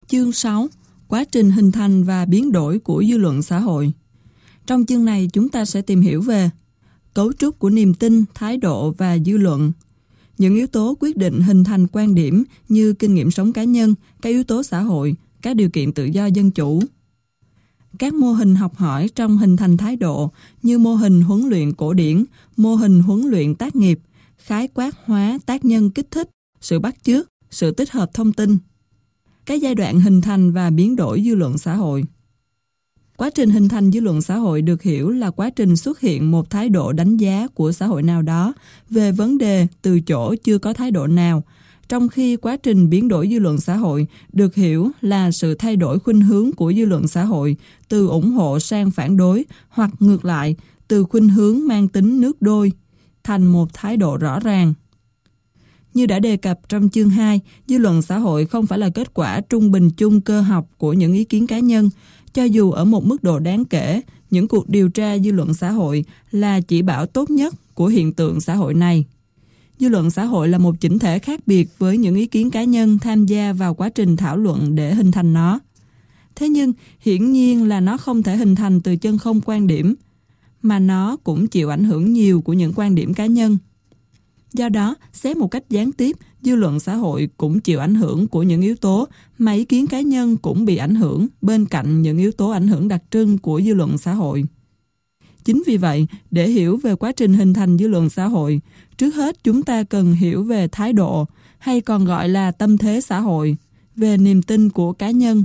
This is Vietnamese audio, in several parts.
Chương 6. Quá trình hình thành và biến đổi của dư luận xã hội. Trong chương này chúng ta sẽ tìm hiểu về cấu trúc của niềm tin, thái độ và dư luận, những yếu tố quyết định hình thành quan điểm như kinh nghiệm sống cá nhân, các yếu tố xã hội, các điều kiện tự do dân chủ. Các mô hình học hỏi trong hình thành thái độ như mô hình huấn luyện cổ điển, mô hình huấn luyện tác nghiệp, khái quát hóa tác nhân kích thích, sự bắt chước, sự tích hợp thông tin. Các giai đoạn hình thành và biến đổi dư luận xã hội. Quá trình hình thành dư luận xã hội được hiểu là quá trình xuất hiện một thái độ đánh giá của xã hội nào đó về vấn đề từ chỗ chưa có thái độ nào, trong khi quá trình biến đổi dư luận xã hội được hiểu là sự thay đổi khuynh hướng của dư luận xã hội từ ủng hộ sang phản đối hoặc ngược lại, từ khuynh hướng mang tính nước đôi thành một thái độ rõ ràng. Như đã đề cập trong chương 2, dư luận xã hội không phải là kết quả trung bình chung cơ học của những ý kiến cá nhân. Cho dù ở một mức độ đáng kể, những cuộc điều tra dư luận xã hội là chỉ bảo tốt nhất của hiện tượng xã hội này. Dư luận xã hội là một chỉnh thể khác biệt với những ý kiến cá nhân tham gia vào quá trình thảo luận để hình thành nó. Thế nhưng, hiển nhiên là nó không thể hình thành từ chân không quan điểm, mà nó cũng chịu ảnh hưởng nhiều của những quan điểm cá nhân. Do đó, xét một cách gián tiếp, dư luận xã hội cũng chịu ảnh hưởng của những yếu tố mà ý kiến cá nhân cũng bị ảnh hưởng bên cạnh những yếu tố ảnh hưởng đặc trưng của dư luận xã hội. Chính vì vậy, để hiểu về quá trình hình thành dư luận xã hội, trước hết chúng ta cần hiểu về thái độ, hay còn gọi là tâm thế xã hội, về niềm tin của cá nhân.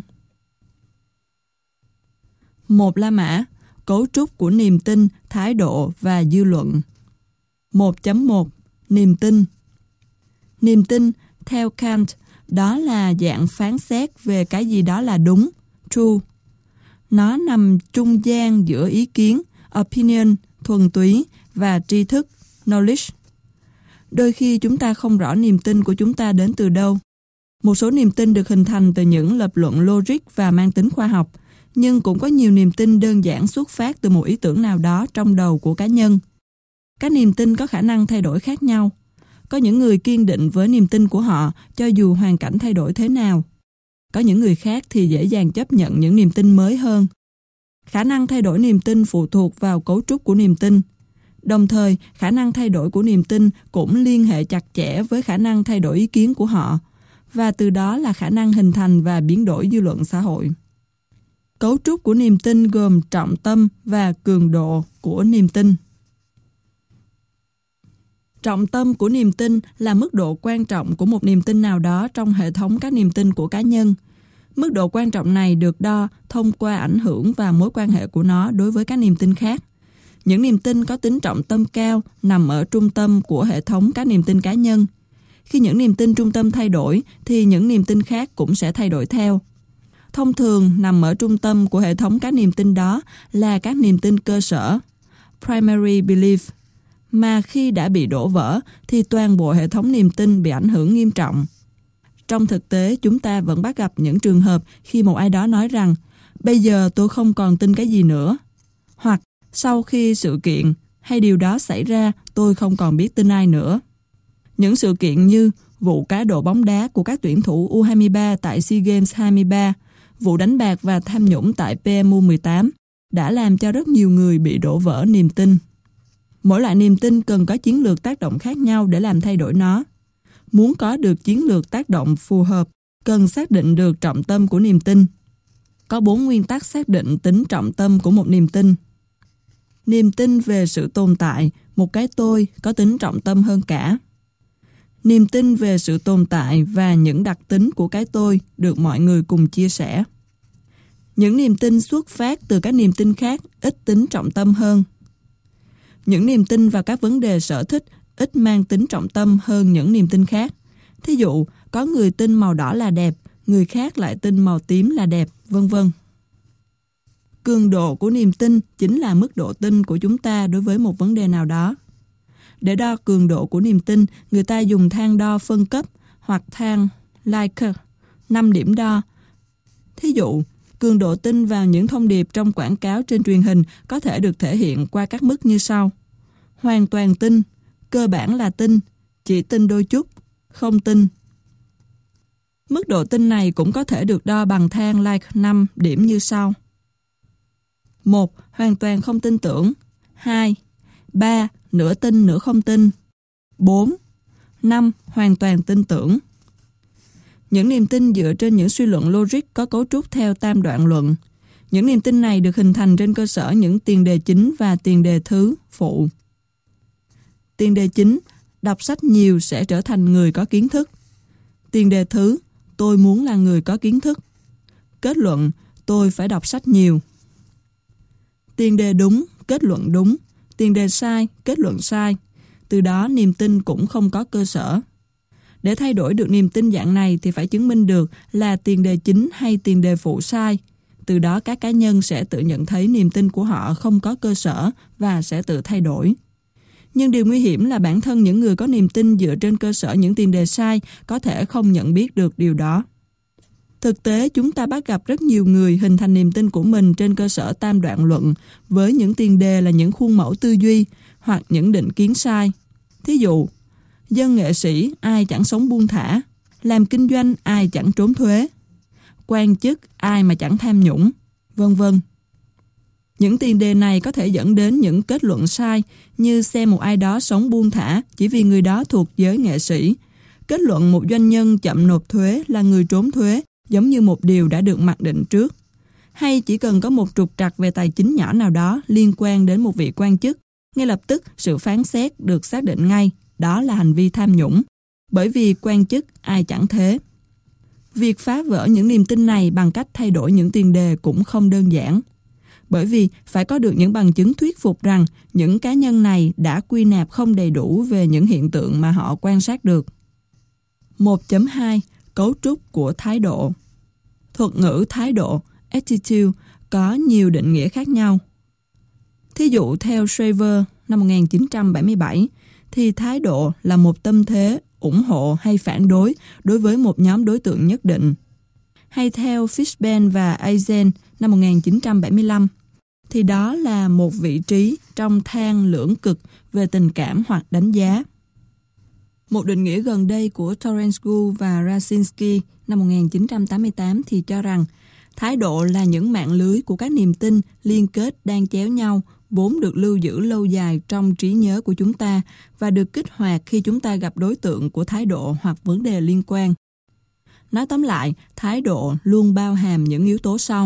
1. La mã, cấu trúc của niềm tin, thái độ và dư luận. 1.1. Niềm tin. Niềm tin, theo Kant, đó là dạng phán xét về cái gì đó là đúng, true. Nó nằm trung gian giữa ý kiến, opinion, thuần túy và tri thức, knowledge. Đôi khi chúng ta không rõ niềm tin của chúng ta đến từ đâu. Một số niềm tin được hình thành từ những lập luận logic và mang tính khoa học, nhưng cũng có nhiều niềm tin đơn giản xuất phát từ một ý tưởng nào đó trong đầu của cá nhân. Các niềm tin có khả năng thay đổi khác nhau. Có những người kiên định với niềm tin của họ cho dù hoàn cảnh thay đổi thế nào. Có những người khác thì dễ dàng chấp nhận những niềm tin mới hơn. Khả năng thay đổi niềm tin phụ thuộc vào cấu trúc của niềm tin. Đồng thời, khả năng thay đổi của niềm tin cũng liên hệ chặt chẽ với khả năng thay đổi ý kiến của họ, và từ đó là khả năng hình thành và biến đổi dư luận xã hội. Cấu trúc của niềm tin gồm trọng tâm và cường độ của niềm tin. Trọng tâm của niềm tin là mức độ quan trọng của một niềm tin nào đó trong hệ thống các niềm tin của cá nhân. Mức độ quan trọng này được đo thông qua ảnh hưởng và mối quan hệ của nó đối với các niềm tin khác. Những niềm tin có tính trọng tâm cao nằm ở trung tâm của hệ thống các niềm tin cá nhân. Khi những niềm tin trung tâm thay đổi thì những niềm tin khác cũng sẽ thay đổi theo. Thông thường nằm ở trung tâm của hệ thống các niềm tin đó là các niềm tin cơ sở, primary belief, mà khi đã bị đổ vỡ thì toàn bộ hệ thống niềm tin bị ảnh hưởng nghiêm trọng. Trong thực tế, chúng ta vẫn bắt gặp những trường hợp khi một ai đó nói rằng bây giờ tôi không còn tin cái gì nữa, hoặc sau khi sự kiện hay điều đó xảy ra tôi không còn biết tin ai nữa. Những sự kiện như vụ cá độ bóng đá của các tuyển thủ U23 tại SEA Games 23, vụ đánh bạc và tham nhũng tại PMU 18 đã làm cho rất nhiều người bị đổ vỡ niềm tin. Mỗi loại niềm tin cần có chiến lược tác động khác nhau để làm thay đổi nó. Muốn có được chiến lược tác động phù hợp, cần xác định được trọng tâm của niềm tin. Có 4 nguyên tắc xác định tính trọng tâm của một niềm tin. Niềm tin về sự tồn tại, một cái tôi có tính trọng tâm hơn cả. Niềm tin về sự tồn tại và những đặc tính của cái tôi được mọi người cùng chia sẻ. Những niềm tin xuất phát từ các niềm tin khác ít tính trọng tâm hơn. Những niềm tin vào các vấn đề sở thích ít mang tính trọng tâm hơn những niềm tin khác. Thí dụ, có người tin màu đỏ là đẹp, người khác lại tin màu tím là đẹp, vân vân. Cường độ của niềm tin chính là mức độ tin của chúng ta đối với một vấn đề nào đó. Để đo cường độ của niềm tin, người ta dùng thang đo phân cấp hoặc thang Likert, 5 điểm đo. Thí dụ, cường độ tin vào những thông điệp trong quảng cáo trên truyền hình có thể được thể hiện qua các mức như sau. Hoàn toàn tin, cơ bản là tin, chỉ tin đôi chút, không tin. Mức độ tin này cũng có thể được đo bằng thang Likert 5 điểm như sau. 1. Hoàn toàn không tin tưởng. 2. 3. Nửa tin nửa không tin. 4. 5. Hoàn toàn tin tưởng. Những niềm tin dựa trên những suy luận logic có cấu trúc theo tam đoạn luận. Những niềm tin này được hình thành trên cơ sở những tiền đề chính và tiền đề thứ, phụ. Tiền đề chính, đọc sách nhiều sẽ trở thành người có kiến thức. Tiền đề thứ, tôi muốn là người có kiến thức. Kết luận, tôi phải đọc sách nhiều. Tiền đề đúng, kết luận đúng. Tiền đề sai, kết luận sai. Từ đó niềm tin cũng không có cơ sở. Để thay đổi được niềm tin dạng này thì phải chứng minh được là tiền đề chính hay tiền đề phụ sai. Từ đó các cá nhân sẽ tự nhận thấy niềm tin của họ không có cơ sở và sẽ tự thay đổi. Nhưng điều nguy hiểm là bản thân những người có niềm tin dựa trên cơ sở những tiền đề sai có thể không nhận biết được điều đó. Thực tế, chúng ta bắt gặp rất nhiều người hình thành niềm tin của mình trên cơ sở tam đoạn luận với những tiền đề là những khuôn mẫu tư duy hoặc những định kiến sai. Thí dụ, dân nghệ sĩ ai chẳng sống buông thả, làm kinh doanh ai chẳng trốn thuế, quan chức ai mà chẳng tham nhũng, vân vân. Những tiền đề này có thể dẫn đến những kết luận sai như xem một ai đó sống buông thả chỉ vì người đó thuộc giới nghệ sĩ, kết luận một doanh nhân chậm nộp thuế là người trốn thuế giống như một điều đã được mặc định trước. Hay chỉ cần có một trục trặc về tài chính nhỏ nào đó liên quan đến một vị quan chức, ngay lập tức sự phán xét được xác định ngay, đó là hành vi tham nhũng, bởi vì quan chức ai chẳng thế. Việc phá vỡ những niềm tin này bằng cách thay đổi những tiền đề cũng không đơn giản. Bởi vì phải có được những bằng chứng thuyết phục rằng những cá nhân này đã quy nạp không đầy đủ về những hiện tượng mà họ quan sát được. 1.2. Cấu trúc của thái độ. Thuật ngữ thái độ, attitude, có nhiều định nghĩa khác nhau. Thí dụ theo Shriver năm 1977, thì thái độ là một tâm thế ủng hộ hay phản đối với một nhóm đối tượng nhất định. Hay theo Fishman và Eisen năm 1975, thì đó là một vị trí trong thang lưỡng cực về tình cảm hoặc đánh giá. Một định nghĩa gần đây của Terence Gould và Raczynski năm 1988 thì cho rằng thái độ là những mạng lưới của các niềm tin liên kết đan chéo nhau vốn được lưu giữ lâu dài trong trí nhớ của chúng ta và được kích hoạt khi chúng ta gặp đối tượng của thái độ hoặc vấn đề liên quan. Nói tóm lại, thái độ luôn bao hàm những yếu tố sau.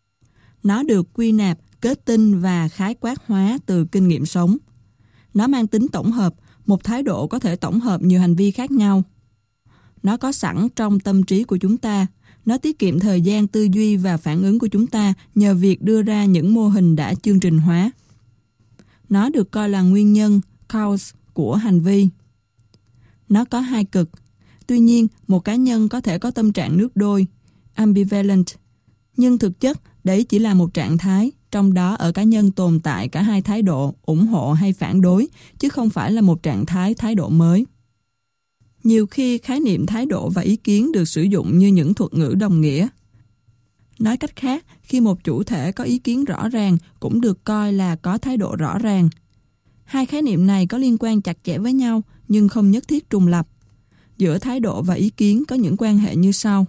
Nó được quy nạp, kết tinh và khái quát hóa từ kinh nghiệm sống. Nó mang tính tổng hợp, một thái độ có thể tổng hợp nhiều hành vi khác nhau. Nó có sẵn trong tâm trí của chúng ta. Nó tiết kiệm thời gian tư duy và phản ứng của chúng ta nhờ việc đưa ra những mô hình đã chương trình hóa. Nó được coi là nguyên nhân, cause, của hành vi. Nó có hai cực. Tuy nhiên, một cá nhân có thể có tâm trạng nước đôi, ambivalent, nhưng thực chất đấy chỉ là một trạng thái, trong đó ở cá nhân tồn tại cả hai thái độ, ủng hộ hay phản đối, chứ không phải là một trạng thái độ mới. Nhiều khi khái niệm thái độ và ý kiến được sử dụng như những thuật ngữ đồng nghĩa. Nói cách khác, khi một chủ thể có ý kiến rõ ràng cũng được coi là có thái độ rõ ràng. Hai khái niệm này có liên quan chặt chẽ với nhau nhưng không nhất thiết trùng lập. Giữa thái độ và ý kiến có những quan hệ như sau.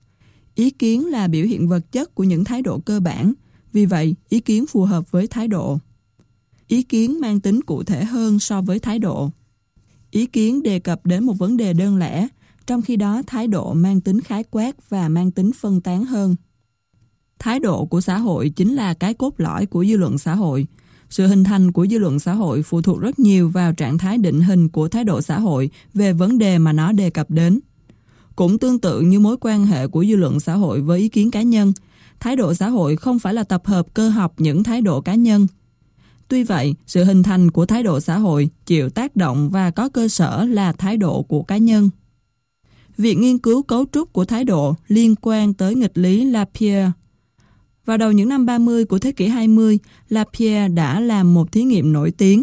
Ý kiến là biểu hiện vật chất của những thái độ cơ bản, vì vậy ý kiến phù hợp với thái độ. Ý kiến mang tính cụ thể hơn so với thái độ. Ý kiến đề cập đến một vấn đề đơn lẻ, trong khi đó thái độ mang tính khái quát và mang tính phân tán hơn. Thái độ của xã hội chính là cái cốt lõi của dư luận xã hội. Sự hình thành của dư luận xã hội phụ thuộc rất nhiều vào trạng thái định hình của thái độ xã hội về vấn đề mà nó đề cập đến. Cũng tương tự như mối quan hệ của dư luận xã hội với ý kiến cá nhân, thái độ xã hội không phải là tập hợp cơ học những thái độ cá nhân. Tuy vậy, sự hình thành của thái độ xã hội chịu tác động và có cơ sở là thái độ của cá nhân. Việc nghiên cứu cấu trúc của thái độ liên quan tới nghịch lý Lapierre. Vào đầu những năm 30 của thế kỷ 20, Lapierre đã làm một thí nghiệm nổi tiếng.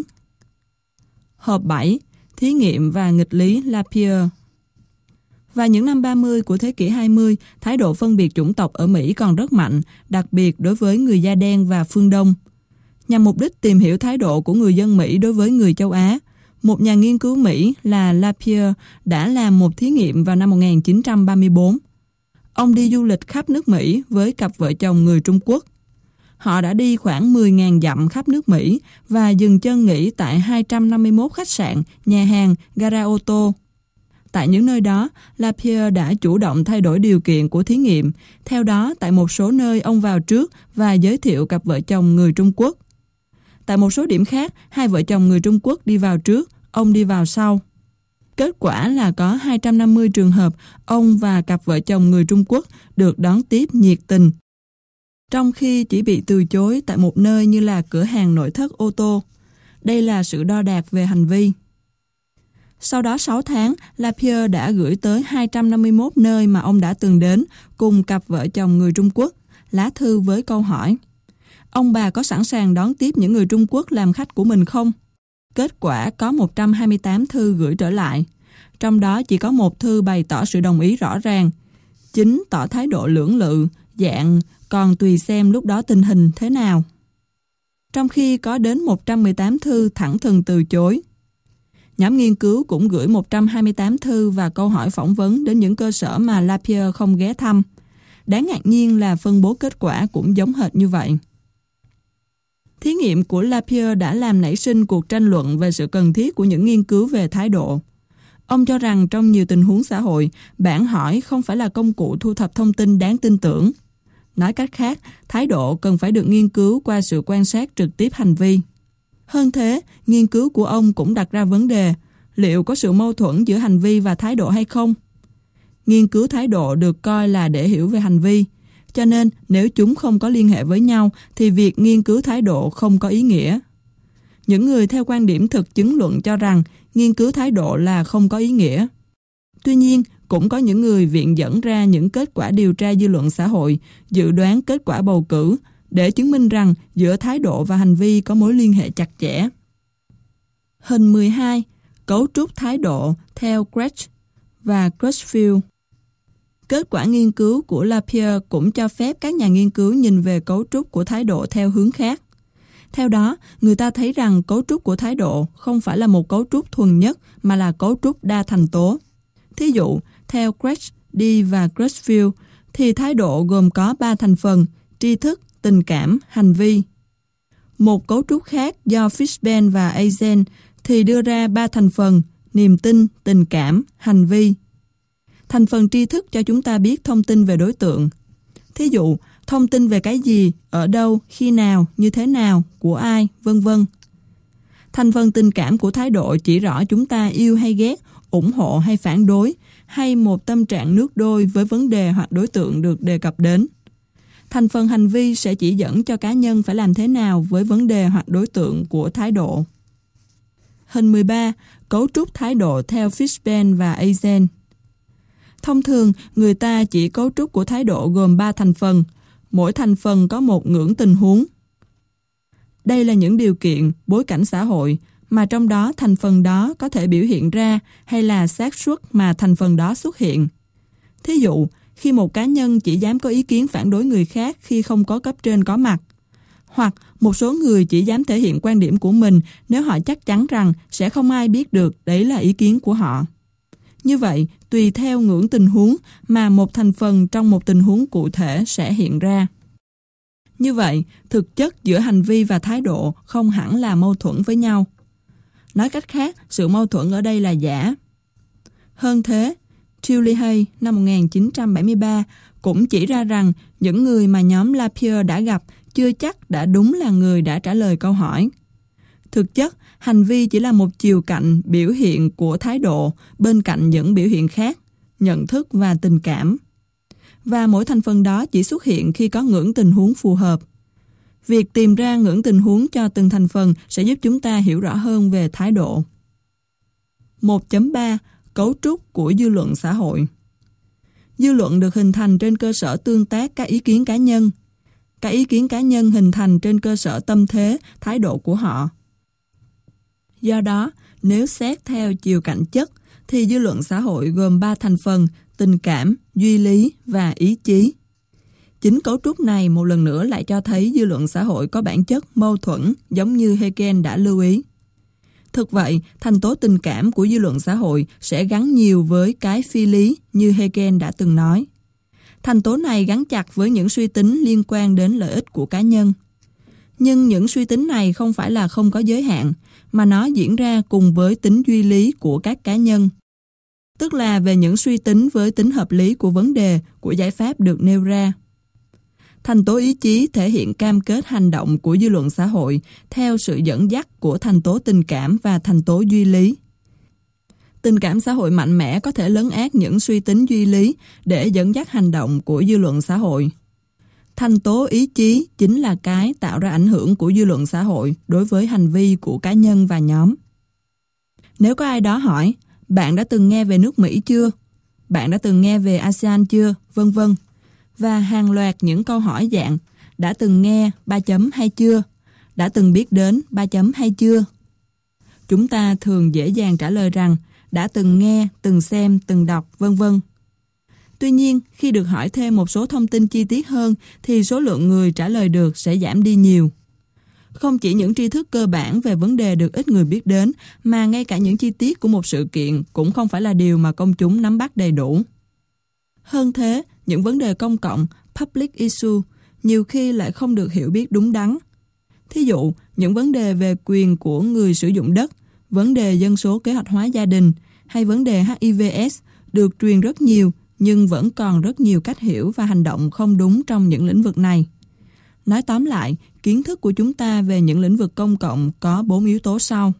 Hộp 7. Thí nghiệm và nghịch lý Lapierre. Vào những năm 30 của thế kỷ 20, thái độ phân biệt chủng tộc ở Mỹ còn rất mạnh, đặc biệt đối với người da đen và phương Đông. Nhằm mục đích tìm hiểu thái độ của người dân Mỹ đối với người châu Á, một nhà nghiên cứu Mỹ là Lapierre đã làm một thí nghiệm vào năm 1934. Ông đi du lịch khắp nước Mỹ với cặp vợ chồng người Trung Quốc. Họ đã đi khoảng 10.000 dặm khắp nước Mỹ và dừng chân nghỉ tại 251 khách sạn, nhà hàng, gara ô tô. Tại những nơi đó, Lapierre đã chủ động thay đổi điều kiện của thí nghiệm. Theo đó, tại một số nơi ông vào trước và giới thiệu cặp vợ chồng người Trung Quốc. Tại một số điểm khác, hai vợ chồng người Trung Quốc đi vào trước, ông đi vào sau. Kết quả là có 250 trường hợp ông và cặp vợ chồng người Trung Quốc được đón tiếp nhiệt tình, trong khi chỉ bị từ chối tại một nơi như là cửa hàng nội thất ô tô. Đây là sự đo đạc về hành vi. Sau đó 6 tháng, Lapierre đã gửi tới 251 nơi mà ông đã từng đến cùng cặp vợ chồng người Trung Quốc, lá thư với câu hỏi: ông bà có sẵn sàng đón tiếp những người Trung Quốc làm khách của mình không? Kết quả có 128 thư gửi trở lại. Trong đó chỉ có một thư bày tỏ sự đồng ý rõ ràng, 9 tỏ thái độ lưỡng lự, dạng còn tùy xem lúc đó tình hình thế nào. Trong khi có đến 118 thư thẳng thừng từ chối. Nhóm nghiên cứu cũng gửi 128 thư và câu hỏi phỏng vấn đến những cơ sở mà Lapierre không ghé thăm. Đáng ngạc nhiên là phân bố kết quả cũng giống hệt như vậy. Thí nghiệm của Lapierre đã làm nảy sinh cuộc tranh luận về sự cần thiết của những nghiên cứu về thái độ. Ông cho rằng trong nhiều tình huống xã hội, bản hỏi không phải là công cụ thu thập thông tin đáng tin tưởng. Nói cách khác, thái độ cần phải được nghiên cứu qua sự quan sát trực tiếp hành vi. Hơn thế, nghiên cứu của ông cũng đặt ra vấn đề, liệu có sự mâu thuẫn giữa hành vi và thái độ hay không? Nghiên cứu thái độ được coi là để hiểu về hành vi, cho nên nếu chúng không có liên hệ với nhau thì việc nghiên cứu thái độ không có ý nghĩa. Những người theo quan điểm thực chứng luận cho rằng nghiên cứu thái độ là không có ý nghĩa. Tuy nhiên, cũng có những người viện dẫn ra những kết quả điều tra dư luận xã hội, dự đoán kết quả bầu cử, để chứng minh rằng giữa thái độ và hành vi có mối liên hệ chặt chẽ. Hình 12. Cấu trúc thái độ theo Grech và Crutchfield. Kết quả nghiên cứu của Lapierre cũng cho phép các nhà nghiên cứu nhìn về cấu trúc của thái độ theo hướng khác. Theo đó, người ta thấy rằng cấu trúc của thái độ không phải là một cấu trúc thuần nhất mà là cấu trúc đa thành tố. Thí dụ, theo Grech, Dee và Crutchfield, thì thái độ gồm có 3 thành phần: tri thức, tình cảm, hành vi. Một cấu trúc khác do Fishbane và Eisen thì đưa ra 3 thành phần: niềm tin, tình cảm, hành vi. Thành phần tri thức cho chúng ta biết thông tin về đối tượng. Thí dụ, thông tin về cái gì, ở đâu, khi nào, như thế nào, của ai, vân vân. Thành phần tình cảm của thái độ chỉ rõ chúng ta yêu hay ghét, ủng hộ hay phản đối, hay một tâm trạng nước đôi với vấn đề hoặc đối tượng được đề cập đến. Thành phần hành vi sẽ chỉ dẫn cho cá nhân phải làm thế nào với vấn đề hoặc đối tượng của thái độ. Hình 13. Cấu trúc thái độ theo Fishbane và Eisen. Thông thường, người ta chỉ cấu trúc của thái độ gồm 3 thành phần. Mỗi thành phần có một ngưỡng tình huống. Đây là những điều kiện, bối cảnh xã hội, mà trong đó thành phần đó có thể biểu hiện ra hay là xác suất mà thành phần đó xuất hiện. Thí dụ, khi một cá nhân chỉ dám có ý kiến phản đối người khác khi không có cấp trên có mặt, hoặc một số người chỉ dám thể hiện quan điểm của mình nếu họ chắc chắn rằng sẽ không ai biết được đấy là ý kiến của họ. Như vậy, tùy theo ngưỡng tình huống mà một thành phần trong một tình huống cụ thể sẽ hiện ra. Như vậy, thực chất giữa hành vi và thái độ không hẳn là mâu thuẫn với nhau. Nói cách khác, sự mâu thuẫn ở đây là giả. Hơn thế, Tully năm 1973 cũng chỉ ra rằng những người mà nhóm Lapierre đã gặp chưa chắc đã đúng là người đã trả lời câu hỏi. Thực chất, hành vi chỉ là một chiều cạnh biểu hiện của thái độ bên cạnh những biểu hiện khác, nhận thức và tình cảm. Và mỗi thành phần đó chỉ xuất hiện khi có ngưỡng tình huống phù hợp. Việc tìm ra ngưỡng tình huống cho từng thành phần sẽ giúp chúng ta hiểu rõ hơn về thái độ. 1.3. Cấu trúc của dư luận xã hội. Dư luận được hình thành trên cơ sở tương tác các ý kiến cá nhân. Các ý kiến cá nhân hình thành trên cơ sở tâm thế, thái độ của họ. Do đó, nếu xét theo chiều cạnh chất, thì dư luận xã hội gồm 3 thành phần: tình cảm, duy lý và ý chí. Chính cấu trúc này một lần nữa lại cho thấy dư luận xã hội có bản chất mâu thuẫn, giống như Hegel đã lưu ý. Thực vậy, thành tố tình cảm của dư luận xã hội sẽ gắn nhiều với cái phi lý như Hegel đã từng nói. Thành tố này gắn chặt với những suy tính liên quan đến lợi ích của cá nhân. Nhưng những suy tính này không phải là không có giới hạn, mà nó diễn ra cùng với tính duy lý của các cá nhân. Tức là về những suy tính với tính hợp lý của vấn đề, của giải pháp được nêu ra. Thành tố ý chí thể hiện cam kết hành động của dư luận xã hội theo sự dẫn dắt của thành tố tình cảm và thành tố duy lý. Tình cảm xã hội mạnh mẽ có thể lấn át những suy tính duy lý để dẫn dắt hành động của dư luận xã hội. Thành tố ý chí chính là cái tạo ra ảnh hưởng của dư luận xã hội đối với hành vi của cá nhân và nhóm. Nếu có ai đó hỏi, bạn đã từng nghe về nước Mỹ chưa? Bạn đã từng nghe về ASEAN chưa? Vân vân. Và hàng loạt những câu hỏi dạng đã từng nghe 3 chấm hay chưa? Đã từng biết đến 3 chấm hay chưa? Chúng ta thường dễ dàng trả lời rằng đã từng nghe, từng xem, từng đọc, vân vân. Tuy nhiên, khi được hỏi thêm một số thông tin chi tiết hơn thì số lượng người trả lời được sẽ giảm đi nhiều. Không chỉ những tri thức cơ bản về vấn đề được ít người biết đến, mà ngay cả những chi tiết của một sự kiện cũng không phải là điều mà công chúng nắm bắt đầy đủ. Hơn thế, những vấn đề công cộng, public issue, nhiều khi lại không được hiểu biết đúng đắn. Thí dụ, những vấn đề về quyền của người sử dụng đất, vấn đề dân số kế hoạch hóa gia đình hay vấn đề HIV/AIDS được truyền rất nhiều, nhưng vẫn còn rất nhiều cách hiểu và hành động không đúng trong những lĩnh vực này. Nói tóm lại, kiến thức của chúng ta về những lĩnh vực công cộng có 4 yếu tố sau.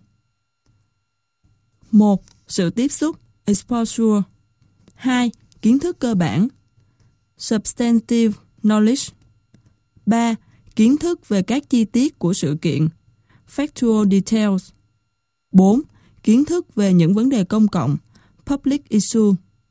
1. Sự tiếp xúc, exposure. 2. Kiến thức cơ bản, substantive knowledge. 3. Kiến thức về các chi tiết của sự kiện, factual details. 4. Kiến thức về những vấn đề công cộng, public issue.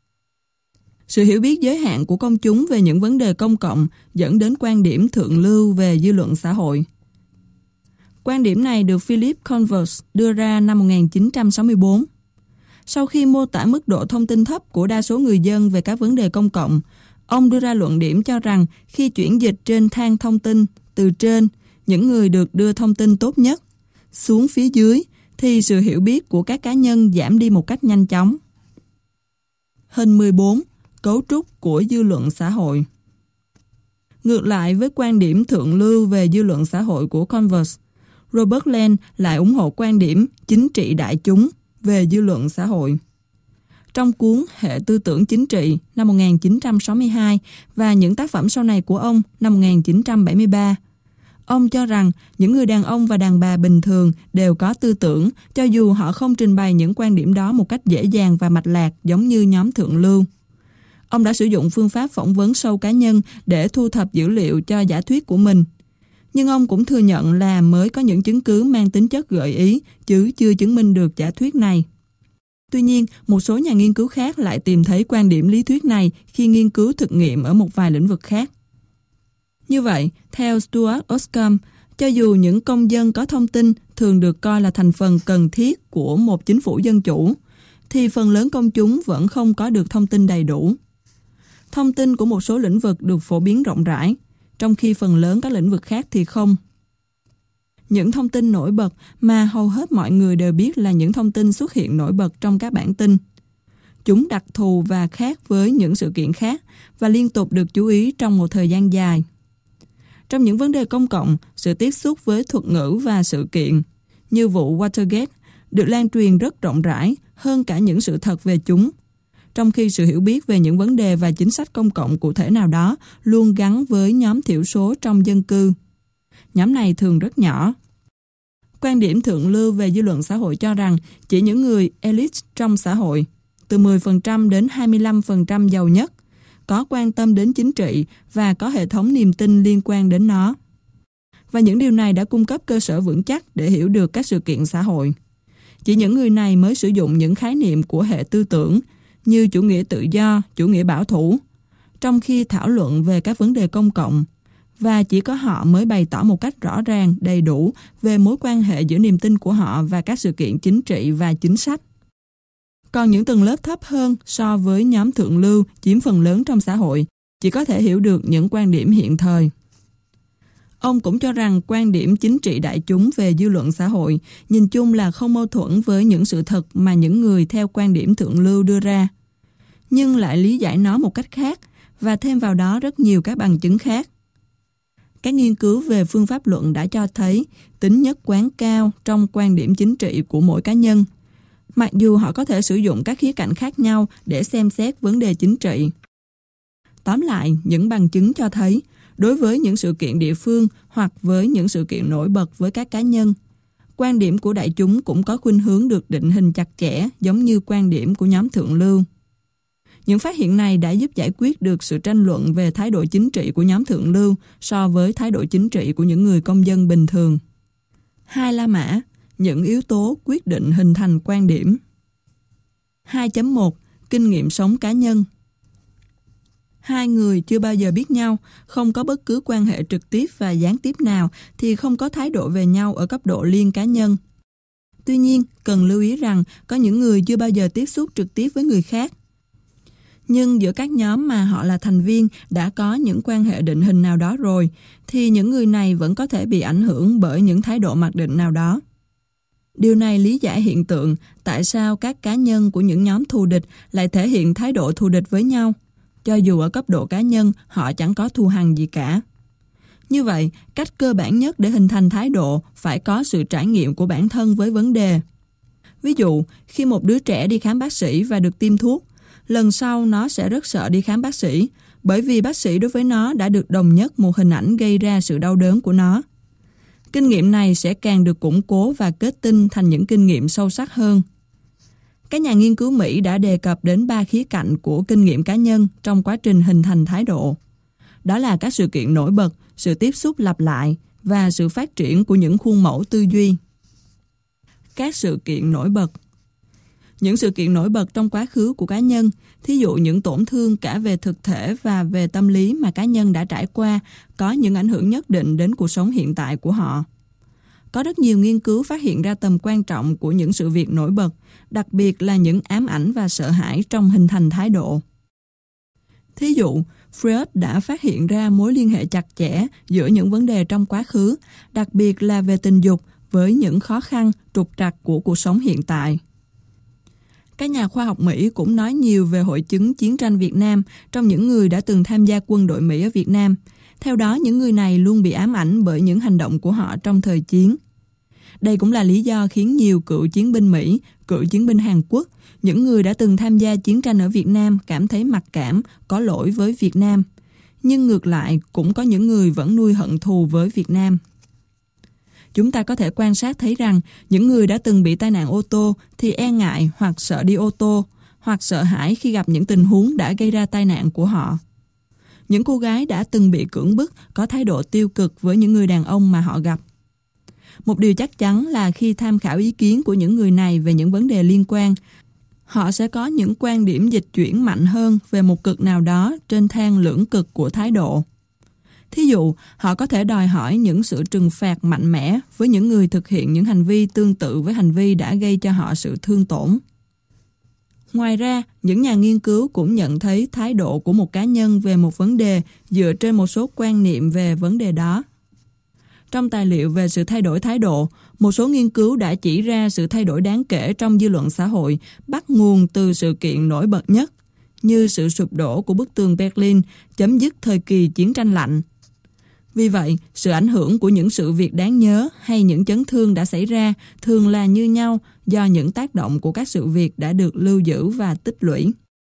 Sự hiểu biết giới hạn của công chúng về những vấn đề công cộng dẫn đến quan điểm thượng lưu về dư luận xã hội. Quan điểm này được Philip Converse đưa ra năm 1964. Sau khi mô tả mức độ thông tin thấp của đa số người dân về các vấn đề công cộng, ông đưa ra luận điểm cho rằng khi chuyển dịch trên thang thông tin từ trên, những người được đưa thông tin tốt nhất, xuống phía dưới, thì sự hiểu biết của các cá nhân giảm đi một cách nhanh chóng. Hình 14. Cấu trúc của dư luận xã hội. Ngược lại với quan điểm thượng lưu về dư luận xã hội của Converse, Robert Land lại ủng hộ quan điểm chính trị đại chúng về dư luận xã hội. Trong cuốn Hệ tư tưởng chính trị năm 1962 và những tác phẩm sau này của ông năm 1973, ông cho rằng những người đàn ông và đàn bà bình thường đều có tư tưởng, cho dù họ không trình bày những quan điểm đó một cách dễ dàng và mạch lạc giống như nhóm thượng lưu. Ông đã sử dụng phương pháp phỏng vấn sâu cá nhân để thu thập dữ liệu cho giả thuyết của mình. Nhưng ông cũng thừa nhận là mới có những chứng cứ mang tính chất gợi ý, chứ chưa chứng minh được giả thuyết này. Tuy nhiên, một số nhà nghiên cứu khác lại tìm thấy quan điểm lý thuyết này khi nghiên cứu thực nghiệm ở một vài lĩnh vực khác. Như vậy, theo Stuart Oskam, cho dù những công dân có thông tin thường được coi là thành phần cần thiết của một chính phủ dân chủ, thì phần lớn công chúng vẫn không có được thông tin đầy đủ. Thông tin của một số lĩnh vực được phổ biến rộng rãi, trong khi phần lớn các lĩnh vực khác thì không. Những thông tin nổi bật mà hầu hết mọi người đều biết là những thông tin xuất hiện nổi bật trong các bản tin. Chúng đặc thù và khác với những sự kiện khác và liên tục được chú ý trong một thời gian dài. Trong những vấn đề công cộng, sự tiếp xúc với thuật ngữ và sự kiện, như vụ Watergate, được lan truyền rất rộng rãi hơn cả những sự thật về chúng, trong khi sự hiểu biết về những vấn đề và chính sách công cộng cụ thể nào đó luôn gắn với nhóm thiểu số trong dân cư. Nhóm này thường rất nhỏ. Quan điểm thượng lưu về dư luận xã hội cho rằng chỉ những người elite trong xã hội, từ 10% đến 25% giàu nhất, có quan tâm đến chính trị và có hệ thống niềm tin liên quan đến nó. Và những điều này đã cung cấp cơ sở vững chắc để hiểu được các sự kiện xã hội. Chỉ những người này mới sử dụng những khái niệm của hệ tư tưởng như chủ nghĩa tự do, chủ nghĩa bảo thủ, trong khi thảo luận về các vấn đề công cộng, và chỉ có họ mới bày tỏ một cách rõ ràng, đầy đủ về mối quan hệ giữa niềm tin của họ và các sự kiện chính trị và chính sách. Còn những tầng lớp thấp hơn so với nhóm thượng lưu chiếm phần lớn trong xã hội chỉ có thể hiểu được những quan điểm hiện thời. Ông cũng cho rằng quan điểm chính trị đại chúng về dư luận xã hội nhìn chung là không mâu thuẫn với những sự thật mà những người theo quan điểm thượng lưu đưa ra, nhưng lại lý giải nó một cách khác và thêm vào đó rất nhiều các bằng chứng khác. Các nghiên cứu về phương pháp luận đã cho thấy tính nhất quán cao trong quan điểm chính trị của mỗi cá nhân, mặc dù họ có thể sử dụng các khía cạnh khác nhau để xem xét vấn đề chính trị. Tóm lại, những bằng chứng cho thấy, đối với những sự kiện địa phương hoặc với những sự kiện nổi bật với các cá nhân, quan điểm của đại chúng cũng có khuynh hướng được định hình chặt chẽ giống như quan điểm của nhóm thượng lưu. Những phát hiện này đã giúp giải quyết được sự tranh luận về thái độ chính trị của nhóm thượng lưu so với thái độ chính trị của những người công dân bình thường. 2 La Mã, những yếu tố quyết định hình thành quan điểm. 2.1 Kinh nghiệm sống cá nhân. Hai người chưa bao giờ biết nhau, không có bất cứ quan hệ trực tiếp và gián tiếp nào thì không có thái độ về nhau ở cấp độ liên cá nhân. Tuy nhiên, cần lưu ý rằng có những người chưa bao giờ tiếp xúc trực tiếp với người khác. Nhưng giữa các nhóm mà họ là thành viên đã có những quan hệ định hình nào đó rồi, thì những người này vẫn có thể bị ảnh hưởng bởi những thái độ mặc định nào đó. Điều này lý giải hiện tượng tại sao các cá nhân của những nhóm thù địch lại thể hiện thái độ thù địch với nhau, cho dù ở cấp độ cá nhân họ chẳng có thù hằn gì cả. Như vậy, cách cơ bản nhất để hình thành thái độ phải có sự trải nghiệm của bản thân với vấn đề. Ví dụ, khi một đứa trẻ đi khám bác sĩ và được tiêm thuốc, lần sau nó sẽ rất sợ đi khám bác sĩ, bởi vì bác sĩ đối với nó đã được đồng nhất một hình ảnh gây ra sự đau đớn của nó. Kinh nghiệm này sẽ càng được củng cố và kết tinh thành những kinh nghiệm sâu sắc hơn. Các nhà nghiên cứu Mỹ đã đề cập đến 3 khía cạnh của kinh nghiệm cá nhân trong quá trình hình thành thái độ. Đó là các sự kiện nổi bật, sự tiếp xúc lặp lại và sự phát triển của những khuôn mẫu tư duy. Các sự kiện nổi bật. Những sự kiện nổi bật trong quá khứ của cá nhân, thí dụ những tổn thương cả về thực thể và về tâm lý mà cá nhân đã trải qua, có những ảnh hưởng nhất định đến cuộc sống hiện tại của họ. Có rất nhiều nghiên cứu phát hiện ra tầm quan trọng của những sự việc nổi bật, đặc biệt là những ám ảnh và sợ hãi trong hình thành thái độ. Thí dụ, Freud đã phát hiện ra mối liên hệ chặt chẽ giữa những vấn đề trong quá khứ, đặc biệt là về tình dục, với những khó khăn, trục trặc của cuộc sống hiện tại. Các nhà khoa học Mỹ cũng nói nhiều về hội chứng chiến tranh Việt Nam trong những người đã từng tham gia quân đội Mỹ ở Việt Nam. Theo đó, những người này luôn bị ám ảnh bởi những hành động của họ trong thời chiến. Đây cũng là lý do khiến nhiều cựu chiến binh Mỹ, cựu chiến binh Hàn Quốc, những người đã từng tham gia chiến tranh ở Việt Nam cảm thấy mặc cảm, có lỗi với Việt Nam. Nhưng ngược lại, cũng có những người vẫn nuôi hận thù với Việt Nam. Chúng ta có thể quan sát thấy rằng những người đã từng bị tai nạn ô tô thì e ngại hoặc sợ đi ô tô, hoặc sợ hãi khi gặp những tình huống đã gây ra tai nạn của họ. Những cô gái đã từng bị cưỡng bức có thái độ tiêu cực với những người đàn ông mà họ gặp. Một điều chắc chắn là khi tham khảo ý kiến của những người này về những vấn đề liên quan, họ sẽ có những quan điểm dịch chuyển mạnh hơn về một cực nào đó trên thang lưỡng cực của thái độ. Thí dụ, họ có thể đòi hỏi những sự trừng phạt mạnh mẽ với những người thực hiện những hành vi tương tự với hành vi đã gây cho họ sự thương tổn. Ngoài ra, những nhà nghiên cứu cũng nhận thấy thái độ của một cá nhân về một vấn đề dựa trên một số quan niệm về vấn đề đó. Trong tài liệu về sự thay đổi thái độ, một số nghiên cứu đã chỉ ra sự thay đổi đáng kể trong dư luận xã hội bắt nguồn từ sự kiện nổi bật nhất, như sự sụp đổ của bức tường Berlin chấm dứt thời kỳ chiến tranh lạnh. Vì vậy, sự ảnh hưởng của những sự việc đáng nhớ hay những chấn thương đã xảy ra thường là như nhau do những tác động của các sự việc đã được lưu giữ và tích lũy.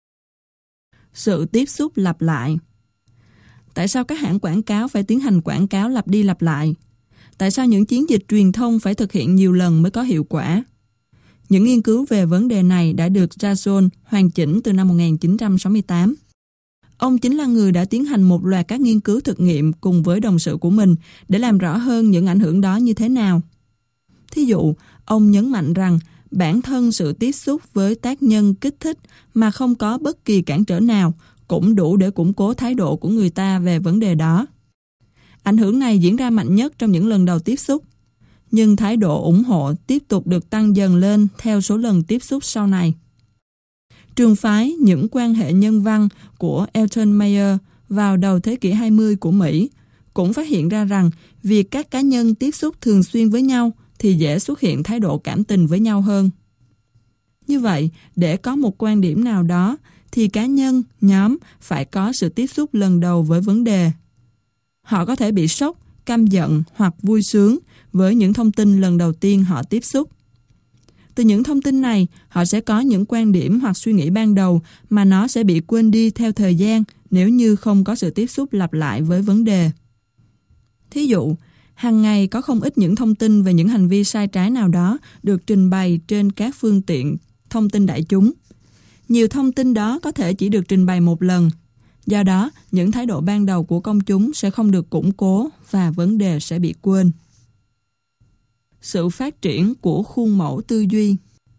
Sự tiếp xúc lặp lại. Tại sao các hãng quảng cáo phải tiến hành quảng cáo lặp đi lặp lại? Tại sao những chiến dịch truyền thông phải thực hiện nhiều lần mới có hiệu quả? Những nghiên cứu về vấn đề này đã được Jason hoàn chỉnh từ năm 1968. Ông chính là người đã tiến hành một loạt các nghiên cứu thực nghiệm cùng với đồng sự của mình để làm rõ hơn những ảnh hưởng đó như thế nào. Thí dụ, ông nhấn mạnh rằng bản thân sự tiếp xúc với tác nhân kích thích mà không có bất kỳ cản trở nào cũng đủ để củng cố thái độ của người ta về vấn đề đó. Ảnh hưởng này diễn ra mạnh nhất trong những lần đầu tiếp xúc, nhưng thái độ ủng hộ tiếp tục được tăng dần lên theo số lần tiếp xúc sau này. Trường phái những quan hệ nhân văn của Elton Mayer vào đầu thế kỷ 20 của Mỹ cũng phát hiện ra rằng việc các cá nhân tiếp xúc thường xuyên với nhau thì dễ xuất hiện thái độ cảm tình với nhau hơn. Như vậy, để có một quan điểm nào đó thì cá nhân, nhóm phải có sự tiếp xúc lần đầu với vấn đề. Họ có thể bị sốc, căm giận hoặc vui sướng với những thông tin lần đầu tiên họ tiếp xúc. Từ những thông tin này, họ sẽ có những quan điểm hoặc suy nghĩ ban đầu mà nó sẽ bị quên đi theo thời gian nếu như không có sự tiếp xúc lặp lại với vấn đề. Thí dụ, hàng ngày có không ít những thông tin về những hành vi sai trái nào đó được trình bày trên các phương tiện thông tin đại chúng. Nhiều thông tin đó có thể chỉ được trình bày một lần. Do đó, những thái độ ban đầu của công chúng sẽ không được củng cố và vấn đề sẽ bị quên. Sự phát triển của khuôn mẫu tư duy.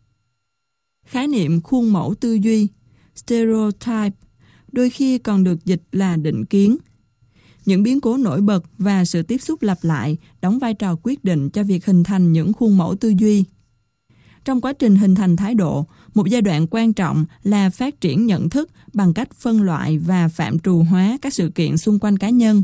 Khái niệm khuôn mẫu tư duy, stereotype, đôi khi còn được dịch là định kiến. Những biến cố nổi bật và sự tiếp xúc lặp lại đóng vai trò quyết định cho việc hình thành những khuôn mẫu tư duy. Trong quá trình hình thành thái độ, một giai đoạn quan trọng là phát triển nhận thức bằng cách phân loại và phạm trù hóa các sự kiện xung quanh cá nhân.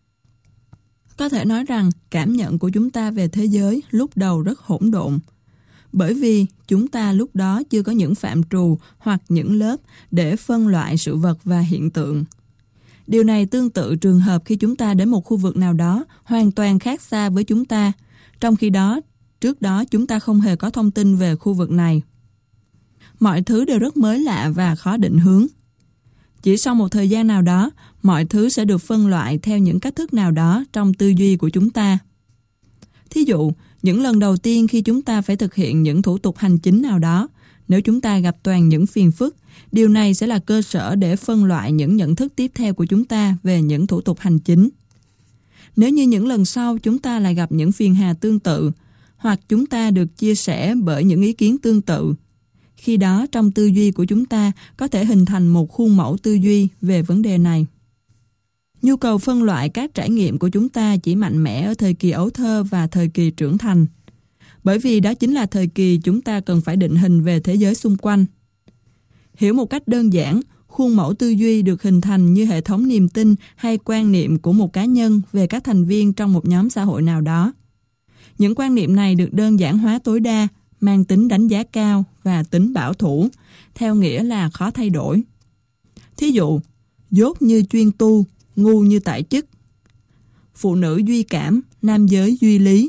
Có thể nói rằng cảm nhận của chúng ta về thế giới lúc đầu rất hỗn độn, bởi vì chúng ta lúc đó chưa có những phạm trù hoặc những lớp để phân loại sự vật và hiện tượng. Điều này tương tự trường hợp khi chúng ta đến một khu vực nào đó hoàn toàn khác xa với chúng ta, trong khi đó trước đó chúng ta không hề có thông tin về khu vực này. Mọi thứ đều rất mới lạ và khó định hướng. Chỉ sau một thời gian nào đó, mọi thứ sẽ được phân loại theo những cách thức nào đó trong tư duy của chúng ta. Thí dụ, những lần đầu tiên khi chúng ta phải thực hiện những thủ tục hành chính nào đó, nếu chúng ta gặp toàn những phiền phức, điều này sẽ là cơ sở để phân loại những nhận thức tiếp theo của chúng ta về những thủ tục hành chính. Nếu như những lần sau chúng ta lại gặp những phiền hà tương tự, hoặc chúng ta được chia sẻ bởi những ý kiến tương tự, khi đó trong tư duy của chúng ta có thể hình thành một khuôn mẫu tư duy về vấn đề này. Nhu cầu phân loại các trải nghiệm của chúng ta chỉ mạnh mẽ ở thời kỳ ấu thơ và thời kỳ trưởng thành, bởi vì đó chính là thời kỳ chúng ta cần phải định hình về thế giới xung quanh. Hiểu một cách đơn giản, khuôn mẫu tư duy được hình thành như hệ thống niềm tin hay quan niệm của một cá nhân về các thành viên trong một nhóm xã hội nào đó. Những quan niệm này được đơn giản hóa tối đa, mang tính đánh giá cao và tính bảo thủ, theo nghĩa là khó thay đổi. Thí dụ, dốt như chuyên tu, ngu như tại chức. Phụ nữ duy cảm, nam giới duy lý.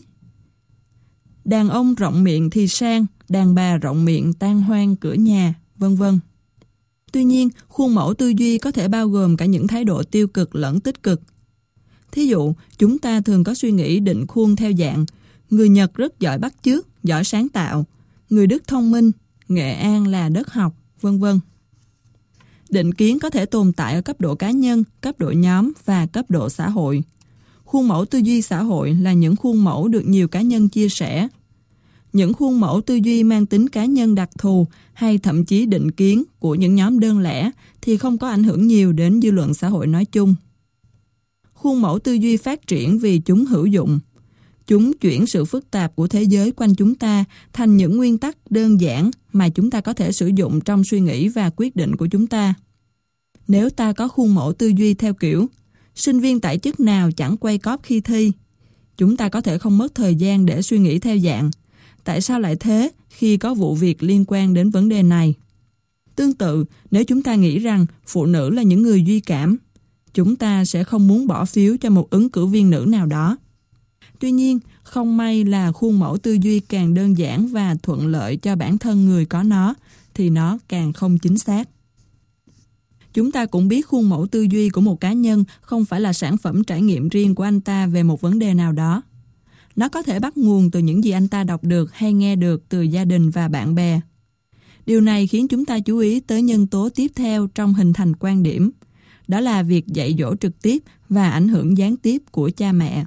Đàn ông rộng miệng thì sang, đàn bà rộng miệng tan hoang cửa nhà, vân vân. Tuy nhiên, khuôn mẫu tư duy có thể bao gồm cả những thái độ tiêu cực lẫn tích cực. Thí dụ, chúng ta thường có suy nghĩ định khuôn theo dạng người Nhật rất giỏi bắt chước, giỏi sáng tạo, người Đức thông minh, Nghệ An là đất học, vân vân. Định kiến có thể tồn tại ở cấp độ cá nhân, cấp độ nhóm và cấp độ xã hội. Khuôn mẫu tư duy xã hội là những khuôn mẫu được nhiều cá nhân chia sẻ. Những khuôn mẫu tư duy mang tính cá nhân đặc thù hay thậm chí định kiến của những nhóm đơn lẻ thì không có ảnh hưởng nhiều đến dư luận xã hội nói chung. Khuôn mẫu tư duy phát triển vì chúng hữu dụng. Chúng chuyển sự phức tạp của thế giới quanh chúng ta thành những nguyên tắc đơn giản mà chúng ta có thể sử dụng trong suy nghĩ và quyết định của chúng ta. Nếu ta có khuôn mẫu tư duy theo kiểu sinh viên tại chức nào chẳng quay cóp khi thi, chúng ta có thể không mất thời gian để suy nghĩ theo dạng tại sao lại thế khi có vụ việc liên quan đến vấn đề này. Tương tự, nếu chúng ta nghĩ rằng phụ nữ là những người duy cảm, chúng ta sẽ không muốn bỏ phiếu cho một ứng cử viên nữ nào đó. Tuy nhiên, không may là khuôn mẫu tư duy càng đơn giản và thuận lợi cho bản thân người có nó, thì nó càng không chính xác. Chúng ta cũng biết khuôn mẫu tư duy của một cá nhân không phải là sản phẩm trải nghiệm riêng của anh ta về một vấn đề nào đó. Nó có thể bắt nguồn từ những gì anh ta đọc được hay nghe được từ gia đình và bạn bè. Điều này khiến chúng ta chú ý tới nhân tố tiếp theo trong hình thành quan điểm. Đó là việc dạy dỗ trực tiếp và ảnh hưởng gián tiếp của cha mẹ.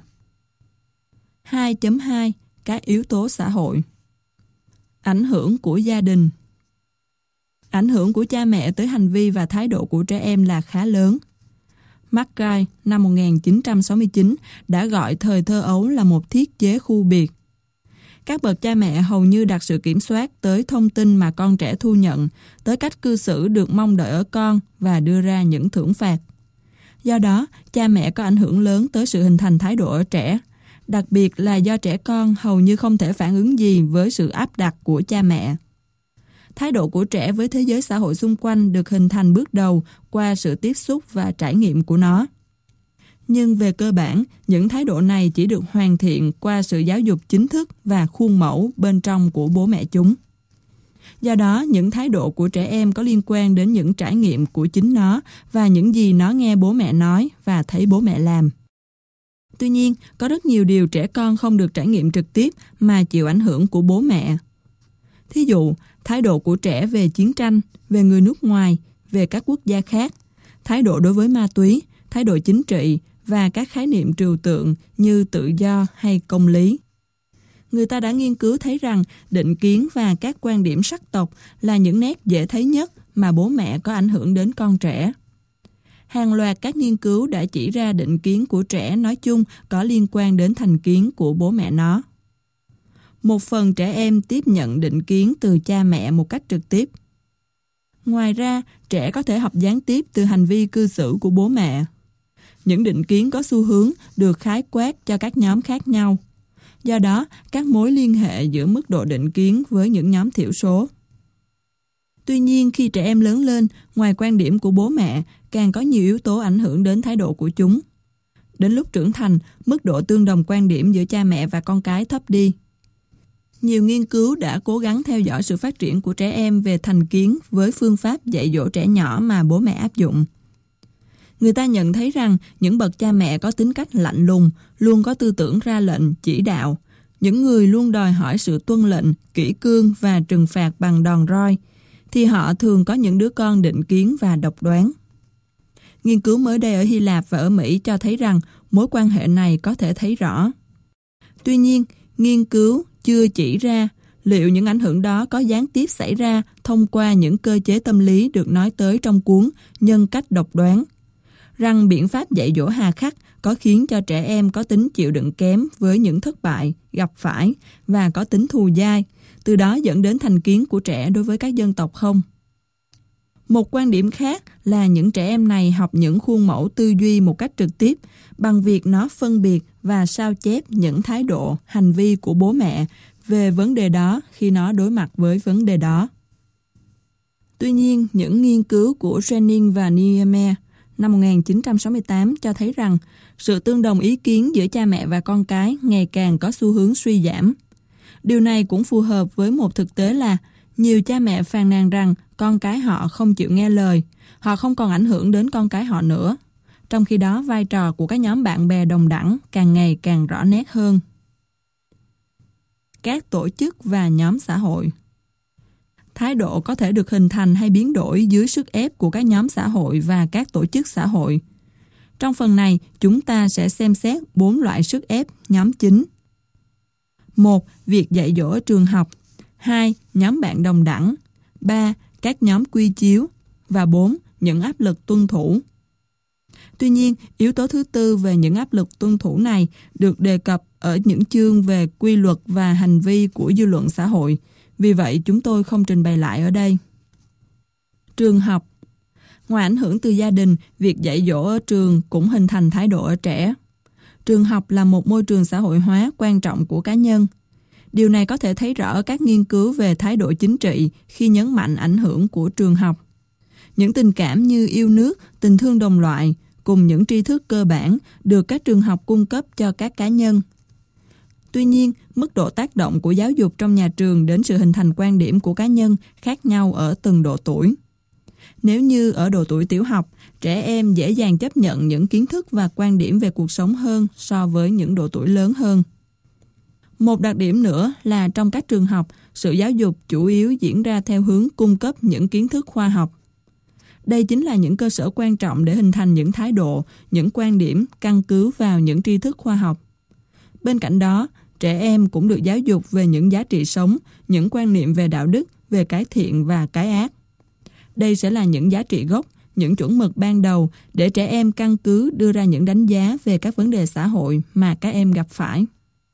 2.2 Các yếu tố xã hội. Ảnh hưởng của gia đình. Ảnh hưởng của cha mẹ tới hành vi và thái độ của trẻ em là khá lớn. McGuire năm 1969 đã gọi thời thơ ấu là một thiết chế khu biệt. Các bậc cha mẹ hầu như đặt sự kiểm soát tới thông tin mà con trẻ thu nhận, tới cách cư xử được mong đợi ở con và đưa ra những thưởng phạt. Do đó, cha mẹ có ảnh hưởng lớn tới sự hình thành thái độ ở trẻ, đặc biệt là do trẻ con hầu như không thể phản ứng gì với sự áp đặt của cha mẹ. thái độ của trẻ với thế giới xã hội xung quanh được hình thành bước đầu qua sự tiếp xúc và trải nghiệm của nó. Nhưng về cơ bản, những thái độ này chỉ được hoàn thiện qua sự giáo dục chính thức và khuôn mẫu bên trong của bố mẹ chúng. Do đó, những thái độ của trẻ em có liên quan đến những trải nghiệm của chính nó và những gì nó nghe bố mẹ nói và thấy bố mẹ làm. Tuy nhiên, có rất nhiều điều trẻ con không được trải nghiệm trực tiếp mà chịu ảnh hưởng của bố mẹ. Thí dụ, thái độ của trẻ về chiến tranh, về người nước ngoài, về các quốc gia khác, thái độ đối với ma túy, thái độ chính trị và các khái niệm trừu tượng như tự do hay công lý. Người ta đã nghiên cứu thấy rằng định kiến và các quan điểm sắc tộc là những nét dễ thấy nhất mà bố mẹ có ảnh hưởng đến con trẻ. Hàng loạt các nghiên cứu đã chỉ ra định kiến của trẻ nói chung có liên quan đến thành kiến của bố mẹ nó. Một phần trẻ em tiếp nhận định kiến từ cha mẹ một cách trực tiếp. Ngoài ra, trẻ có thể học gián tiếp từ hành vi cư xử của bố mẹ. Những định kiến có xu hướng được khái quát cho các nhóm khác nhau. Do đó, các mối liên hệ giữa mức độ định kiến với những nhóm thiểu số. Tuy nhiên, khi trẻ em lớn lên, ngoài quan điểm của bố mẹ, càng có nhiều yếu tố ảnh hưởng đến thái độ của chúng. Đến lúc trưởng thành, mức độ tương đồng quan điểm giữa cha mẹ và con cái thấp đi. Nhiều nghiên cứu đã cố gắng theo dõi sự phát triển của trẻ em về thành kiến với phương pháp dạy dỗ trẻ nhỏ mà bố mẹ áp dụng. Người ta nhận thấy rằng những bậc cha mẹ có tính cách lạnh lùng, luôn có tư tưởng ra lệnh, chỉ đạo, những người luôn đòi hỏi sự tuân lệnh, kỷ cương và trừng phạt bằng đòn roi, thì họ thường có những đứa con định kiến và độc đoán. Nghiên cứu mới đây ở Hy Lạp và ở Mỹ cho thấy rằng mối quan hệ này có thể thấy rõ. Tuy nhiên, nghiên cứu chưa chỉ ra liệu những ảnh hưởng đó có gián tiếp xảy ra thông qua những cơ chế tâm lý được nói tới trong cuốn Nhân cách độc đoán, rằng biện pháp dạy dỗ hà khắc có khiến cho trẻ em có tính chịu đựng kém với những thất bại, gặp phải và có tính thù dai, từ đó dẫn đến thành kiến của trẻ đối với các dân tộc không. Một quan điểm khác là những trẻ em này học những khuôn mẫu tư duy một cách trực tiếp bằng việc nó phân biệt và sao chép những thái độ, hành vi của bố mẹ về vấn đề đó khi nó đối mặt với vấn đề đó. Tuy nhiên, những nghiên cứu của Jennings và Niemeyer năm 1968 cho thấy rằng sự tương đồng ý kiến giữa cha mẹ và con cái ngày càng có xu hướng suy giảm. Điều này cũng phù hợp với một thực tế là nhiều cha mẹ phàn nàn rằng con cái họ không chịu nghe lời, họ không còn ảnh hưởng đến con cái họ nữa. Trong khi đó, vai trò của các nhóm bạn bè đồng đẳng càng ngày càng rõ nét hơn. Các tổ chức và nhóm xã hội. Thái độ có thể được hình thành hay biến đổi dưới sức ép của các nhóm xã hội và các tổ chức xã hội. Trong phần này, chúng ta sẽ xem xét 4 loại sức ép nhóm chính. 1. Việc dạy dỗ ở trường học. 2. Nhóm bạn đồng đẳng. 3. Các nhóm quy chiếu. Và 4. Những áp lực tuân thủ. Tuy nhiên, yếu tố thứ tư về những áp lực tuân thủ này được đề cập ở những chương về quy luật và hành vi của dư luận xã hội. Vì vậy, chúng tôi không trình bày lại ở đây. Trường học. Ngoài ảnh hưởng từ gia đình, việc dạy dỗ ở trường cũng hình thành thái độ ở trẻ. Trường học là một môi trường xã hội hóa quan trọng của cá nhân. Điều này có thể thấy rõ ở các nghiên cứu về thái độ chính trị khi nhấn mạnh ảnh hưởng của trường học. Những tình cảm như yêu nước, tình thương đồng loại cùng những tri thức cơ bản được các trường học cung cấp cho các cá nhân. Tuy nhiên, mức độ tác động của giáo dục trong nhà trường đến sự hình thành quan điểm của cá nhân khác nhau ở từng độ tuổi. Nếu như ở độ tuổi tiểu học, trẻ em dễ dàng chấp nhận những kiến thức và quan điểm về cuộc sống hơn so với những độ tuổi lớn hơn. Một đặc điểm nữa là trong các trường học, sự giáo dục chủ yếu diễn ra theo hướng cung cấp những kiến thức khoa học. Đây chính là những cơ sở quan trọng để hình thành những thái độ, những quan điểm căn cứ vào những tri thức khoa học. Bên cạnh đó, trẻ em cũng được giáo dục về những giá trị sống, những quan niệm về đạo đức, về cái thiện và cái ác. Đây sẽ là những giá trị gốc, những chuẩn mực ban đầu để trẻ em căn cứ đưa ra những đánh giá về các vấn đề xã hội mà các em gặp phải.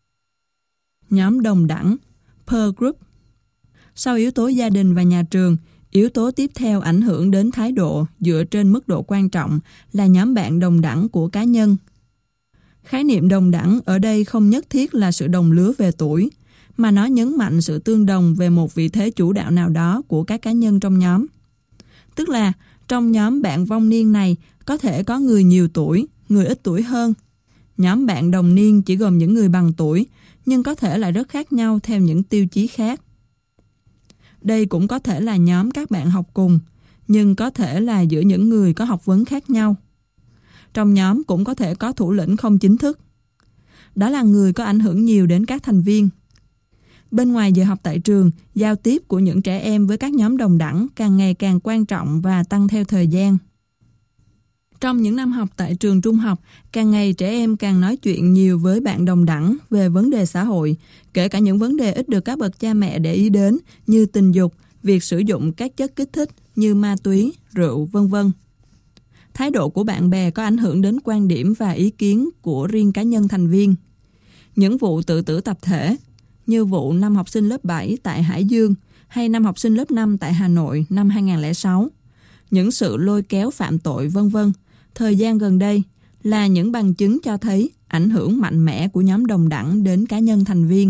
Nhóm đồng đẳng, peer group. Sau yếu tố gia đình và nhà trường, yếu tố tiếp theo ảnh hưởng đến thái độ dựa trên mức độ quan trọng là nhóm bạn đồng đẳng của cá nhân. Khái niệm đồng đẳng ở đây không nhất thiết là sự đồng lứa về tuổi, mà nó nhấn mạnh sự tương đồng về một vị thế chủ đạo nào đó của các cá nhân trong nhóm. Tức là trong nhóm bạn vong niên này có thể có người nhiều tuổi, người ít tuổi hơn. Nhóm bạn đồng niên chỉ gồm những người bằng tuổi, nhưng có thể lại rất khác nhau theo những tiêu chí khác. Đây cũng có thể là nhóm các bạn học cùng, nhưng có thể là giữa những người có học vấn khác nhau. Trong nhóm cũng có thể có thủ lĩnh không chính thức. Đó là người có ảnh hưởng nhiều đến các thành viên. Bên ngoài giờ học tại trường, giao tiếp của những trẻ em với các nhóm đồng đẳng càng ngày càng quan trọng và tăng theo thời gian. Trong những năm học tại trường trung học, càng ngày trẻ em càng nói chuyện nhiều với bạn đồng đẳng về vấn đề xã hội, kể cả những vấn đề ít được các bậc cha mẹ để ý đến như tình dục, việc sử dụng các chất kích thích như ma túy, rượu, vân vân. Thái độ của bạn bè có ảnh hưởng đến quan điểm và ý kiến của riêng cá nhân thành viên. Những vụ tự tử tập thể, như vụ 5 học sinh lớp 7 tại Hải Dương hay 5 học sinh lớp 5 tại Hà Nội năm 2006, những sự lôi kéo phạm tội vân vân, thời gian gần đây là những bằng chứng cho thấy ảnh hưởng mạnh mẽ của nhóm đồng đẳng đến cá nhân thành viên.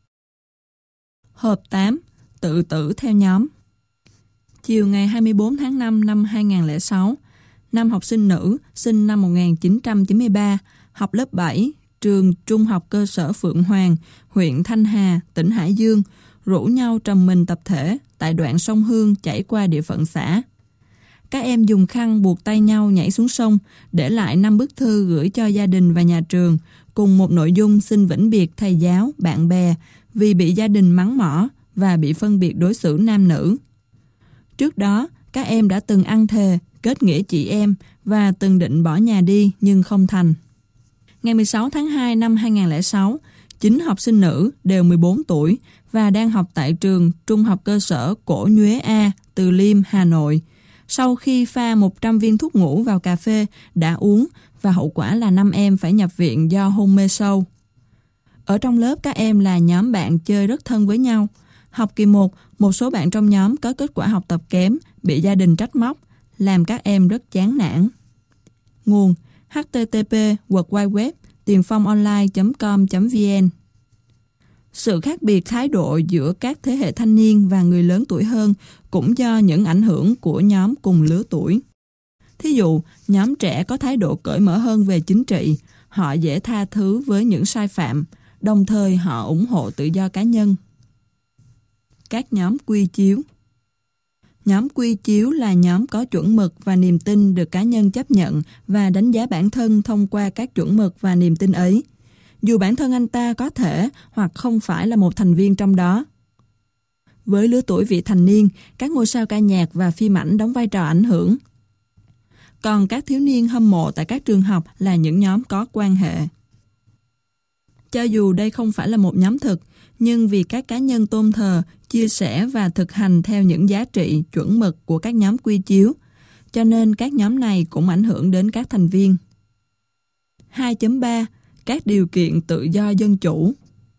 Hộp 8. Tự tử theo nhóm. Chiều ngày 24 tháng 5 năm 2006, 5 học sinh nữ sinh năm 1993, học lớp 7, trường Trung học cơ sở Phượng Hoàng, huyện Thanh Hà, tỉnh Hải Dương, rủ nhau trầm mình tập thể tại đoạn sông Hương chảy qua địa phận xã. Các em dùng khăn buộc tay nhau nhảy xuống sông, để lại 5 bức thư gửi cho gia đình và nhà trường, cùng một nội dung xin vĩnh biệt thầy giáo, bạn bè vì bị gia đình mắng mỏ và bị phân biệt đối xử nam nữ. Trước đó, các em đã từng ăn thề, kết nghĩa chị em và từng định bỏ nhà đi nhưng không thành. Ngày 16 tháng 2 năm 2006, 9 học sinh nữ đều 14 tuổi và đang học tại trường Trung học cơ sở Cổ Nhuế A, Từ Liêm, Hà Nội. Sau khi pha 100 viên thuốc ngủ vào cà phê đã uống và hậu quả là 5 em phải nhập viện do hôn mê sâu. Ở trong lớp các em là nhóm bạn chơi rất thân với nhau. Học kỳ 1, một số bạn trong nhóm có kết quả học tập kém, bị gia đình trách móc, làm các em rất chán nản. Nguồn: http://www tiềnphongonline.com.vn. Sự khác biệt thái độ giữa các thế hệ thanh niên và người lớn tuổi hơn cũng do những ảnh hưởng của nhóm cùng lứa tuổi. Thí dụ, nhóm trẻ có thái độ cởi mở hơn về chính trị, họ dễ tha thứ với những sai phạm, đồng thời họ ủng hộ tự do cá nhân. Các nhóm quy chiếu. Nhóm quy chiếu là nhóm có chuẩn mực và niềm tin được cá nhân chấp nhận và đánh giá bản thân thông qua các chuẩn mực và niềm tin ấy, dù bản thân anh ta có thể hoặc không phải là một thành viên trong đó. Với lứa tuổi vị thành niên, các ngôi sao ca nhạc và phim ảnh đóng vai trò ảnh hưởng. Còn các thiếu niên hâm mộ tại các trường học là những nhóm có quan hệ. Cho dù đây không phải là một nhóm thực, nhưng vì các cá nhân tôn thờ, chia sẻ và thực hành theo những giá trị, chuẩn mực của các nhóm quy chiếu, cho nên các nhóm này cũng ảnh hưởng đến các thành viên. 2.3. Các điều kiện tự do dân chủ.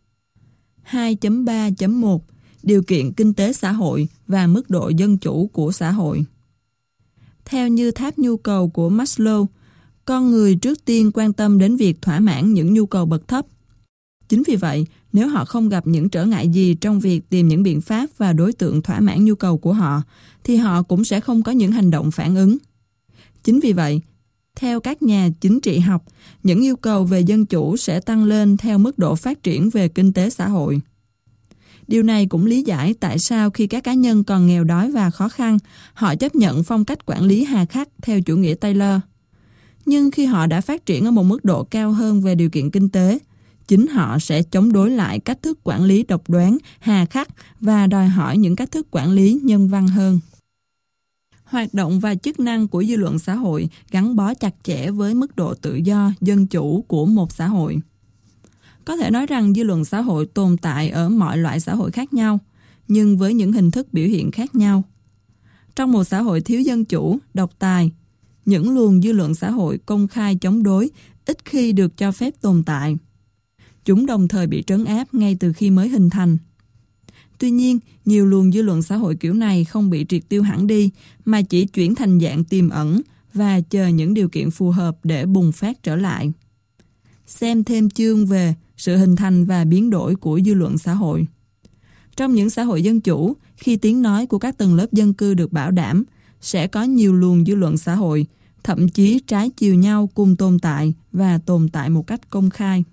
2.3.1. Điều kiện kinh tế xã hội và mức độ dân chủ của xã hội. Theo như tháp nhu cầu của Maslow, con người trước tiên quan tâm đến việc thỏa mãn những nhu cầu bậc thấp. Chính vì vậy, nếu họ không gặp những trở ngại gì trong việc tìm những biện pháp và đối tượng thỏa mãn nhu cầu của họ, thì họ cũng sẽ không có những hành động phản ứng. Chính vì vậy, theo các nhà chính trị học, những yêu cầu về dân chủ sẽ tăng lên theo mức độ phát triển về kinh tế xã hội. Điều này cũng lý giải tại sao khi các cá nhân còn nghèo đói và khó khăn, họ chấp nhận phong cách quản lý hà khắc theo chủ nghĩa Taylor. Nhưng khi họ đã phát triển ở một mức độ cao hơn về điều kiện kinh tế, chính họ sẽ chống đối lại cách thức quản lý độc đoán, hà khắc và đòi hỏi những cách thức quản lý nhân văn hơn. Hoạt động và chức năng của dư luận xã hội gắn bó chặt chẽ với mức độ tự do, dân chủ của một xã hội. Có thể nói rằng dư luận xã hội tồn tại ở mọi loại xã hội khác nhau, nhưng với những hình thức biểu hiện khác nhau. Trong một xã hội thiếu dân chủ, độc tài, những luồng dư luận xã hội công khai chống đối ít khi được cho phép tồn tại. Chúng đồng thời bị trấn áp ngay từ khi mới hình thành. Tuy nhiên, nhiều luồng dư luận xã hội kiểu này không bị triệt tiêu hẳn đi, mà chỉ chuyển thành dạng tiềm ẩn và chờ những điều kiện phù hợp để bùng phát trở lại. Xem thêm chương về sự hình thành và biến đổi của dư luận xã hội. Trong những xã hội dân chủ, khi tiếng nói của các tầng lớp dân cư được bảo đảm, sẽ có nhiều luồng dư luận xã hội, thậm chí trái chiều nhau cùng tồn tại và tồn tại một cách công khai.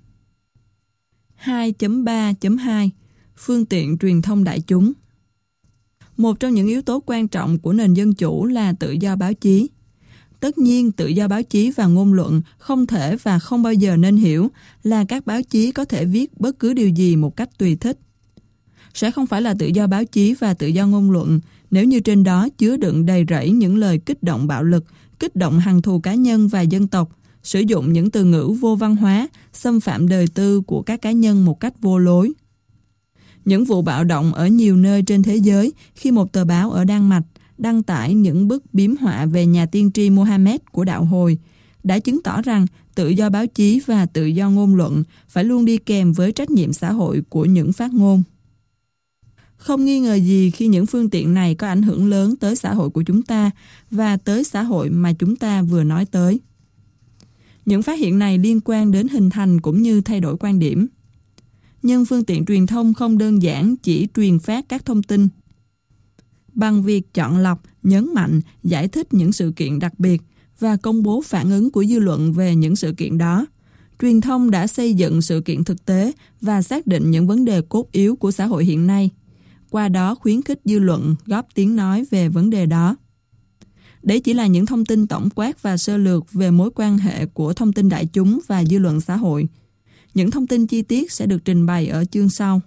2.3.2 Phương tiện truyền thông đại chúng. Một trong những yếu tố quan trọng của nền dân chủ là tự do báo chí. Tất nhiên, tự do báo chí và ngôn luận không thể và không bao giờ nên hiểu là các báo chí có thể viết bất cứ điều gì một cách tùy thích. Sẽ không phải là tự do báo chí và tự do ngôn luận nếu như trên đó chứa đựng đầy rẫy những lời kích động bạo lực, kích động hằn thù cá nhân và dân tộc, sử dụng những từ ngữ vô văn hóa, xâm phạm đời tư của các cá nhân một cách vô lối. Những vụ bạo động ở nhiều nơi trên thế giới khi một tờ báo ở Đan Mạch đăng tải những bức biếm họa về nhà tiên tri Mohammed của đạo Hồi đã chứng tỏ rằng tự do báo chí và tự do ngôn luận phải luôn đi kèm với trách nhiệm xã hội của những phát ngôn. Không nghi ngờ gì khi những phương tiện này có ảnh hưởng lớn tới xã hội của chúng ta và tới xã hội mà chúng ta vừa nói tới. Những phát hiện này liên quan đến hình thành cũng như thay đổi quan điểm. Nhưng phương tiện truyền thông không đơn giản chỉ truyền phát các thông tin. Bằng việc chọn lọc, nhấn mạnh, giải thích những sự kiện đặc biệt và công bố phản ứng của dư luận về những sự kiện đó, truyền thông đã xây dựng sự kiện thực tế và xác định những vấn đề cốt yếu của xã hội hiện nay. Qua đó khuyến khích dư luận góp tiếng nói về vấn đề đó. Đấy chỉ là những thông tin tổng quát và sơ lược về mối quan hệ của thông tin đại chúng và dư luận xã hội. Những thông tin chi tiết sẽ được trình bày ở chương sau.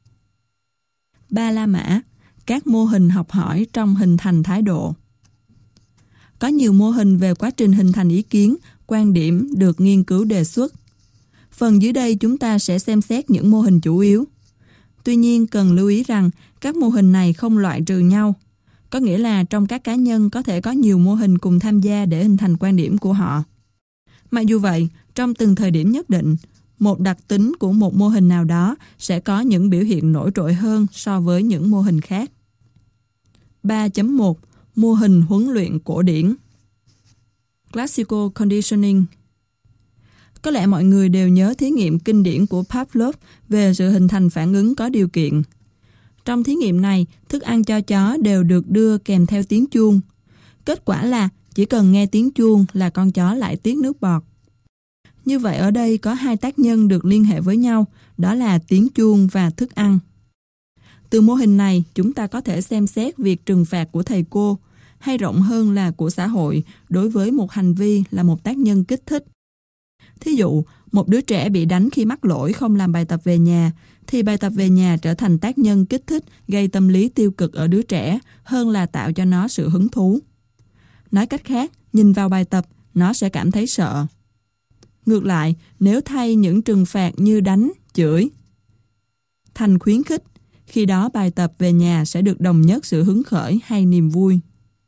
3 La Mã, các mô hình học hỏi trong hình thành thái độ. Có nhiều mô hình về quá trình hình thành ý kiến, quan điểm được nghiên cứu đề xuất. Phần dưới đây chúng ta sẽ xem xét những mô hình chủ yếu. Tuy nhiên cần lưu ý rằng các mô hình này không loại trừ nhau. Có nghĩa là trong các cá nhân có thể có nhiều mô hình cùng tham gia để hình thành quan điểm của họ. Mặc dù vậy, trong từng thời điểm nhất định, một đặc tính của một mô hình nào đó sẽ có những biểu hiện nổi trội hơn so với những mô hình khác. 3.1 Mô hình huấn luyện cổ điển. Classical Conditioning. Có lẽ mọi người đều nhớ thí nghiệm kinh điển của Pavlov về sự hình thành phản ứng có điều kiện. Trong thí nghiệm này, thức ăn cho chó đều được đưa kèm theo tiếng chuông. Kết quả là chỉ cần nghe tiếng chuông là con chó lại tiết nước bọt. Như vậy ở đây có hai tác nhân được liên hệ với nhau, đó là tiếng chuông và thức ăn. Từ mô hình này, chúng ta có thể xem xét việc trừng phạt của thầy cô, hay rộng hơn là của xã hội, đối với một hành vi là một tác nhân kích thích. Thí dụ, một đứa trẻ bị đánh khi mắc lỗi không làm bài tập về nhà, thì bài tập về nhà trở thành tác nhân kích thích gây tâm lý tiêu cực ở đứa trẻ hơn là tạo cho nó sự hứng thú. Nói cách khác, nhìn vào bài tập, nó sẽ cảm thấy sợ. Ngược lại, nếu thay những trừng phạt như đánh, chửi thành khuyến khích, khi đó bài tập về nhà sẽ được đồng nhất sự hứng khởi hay niềm vui.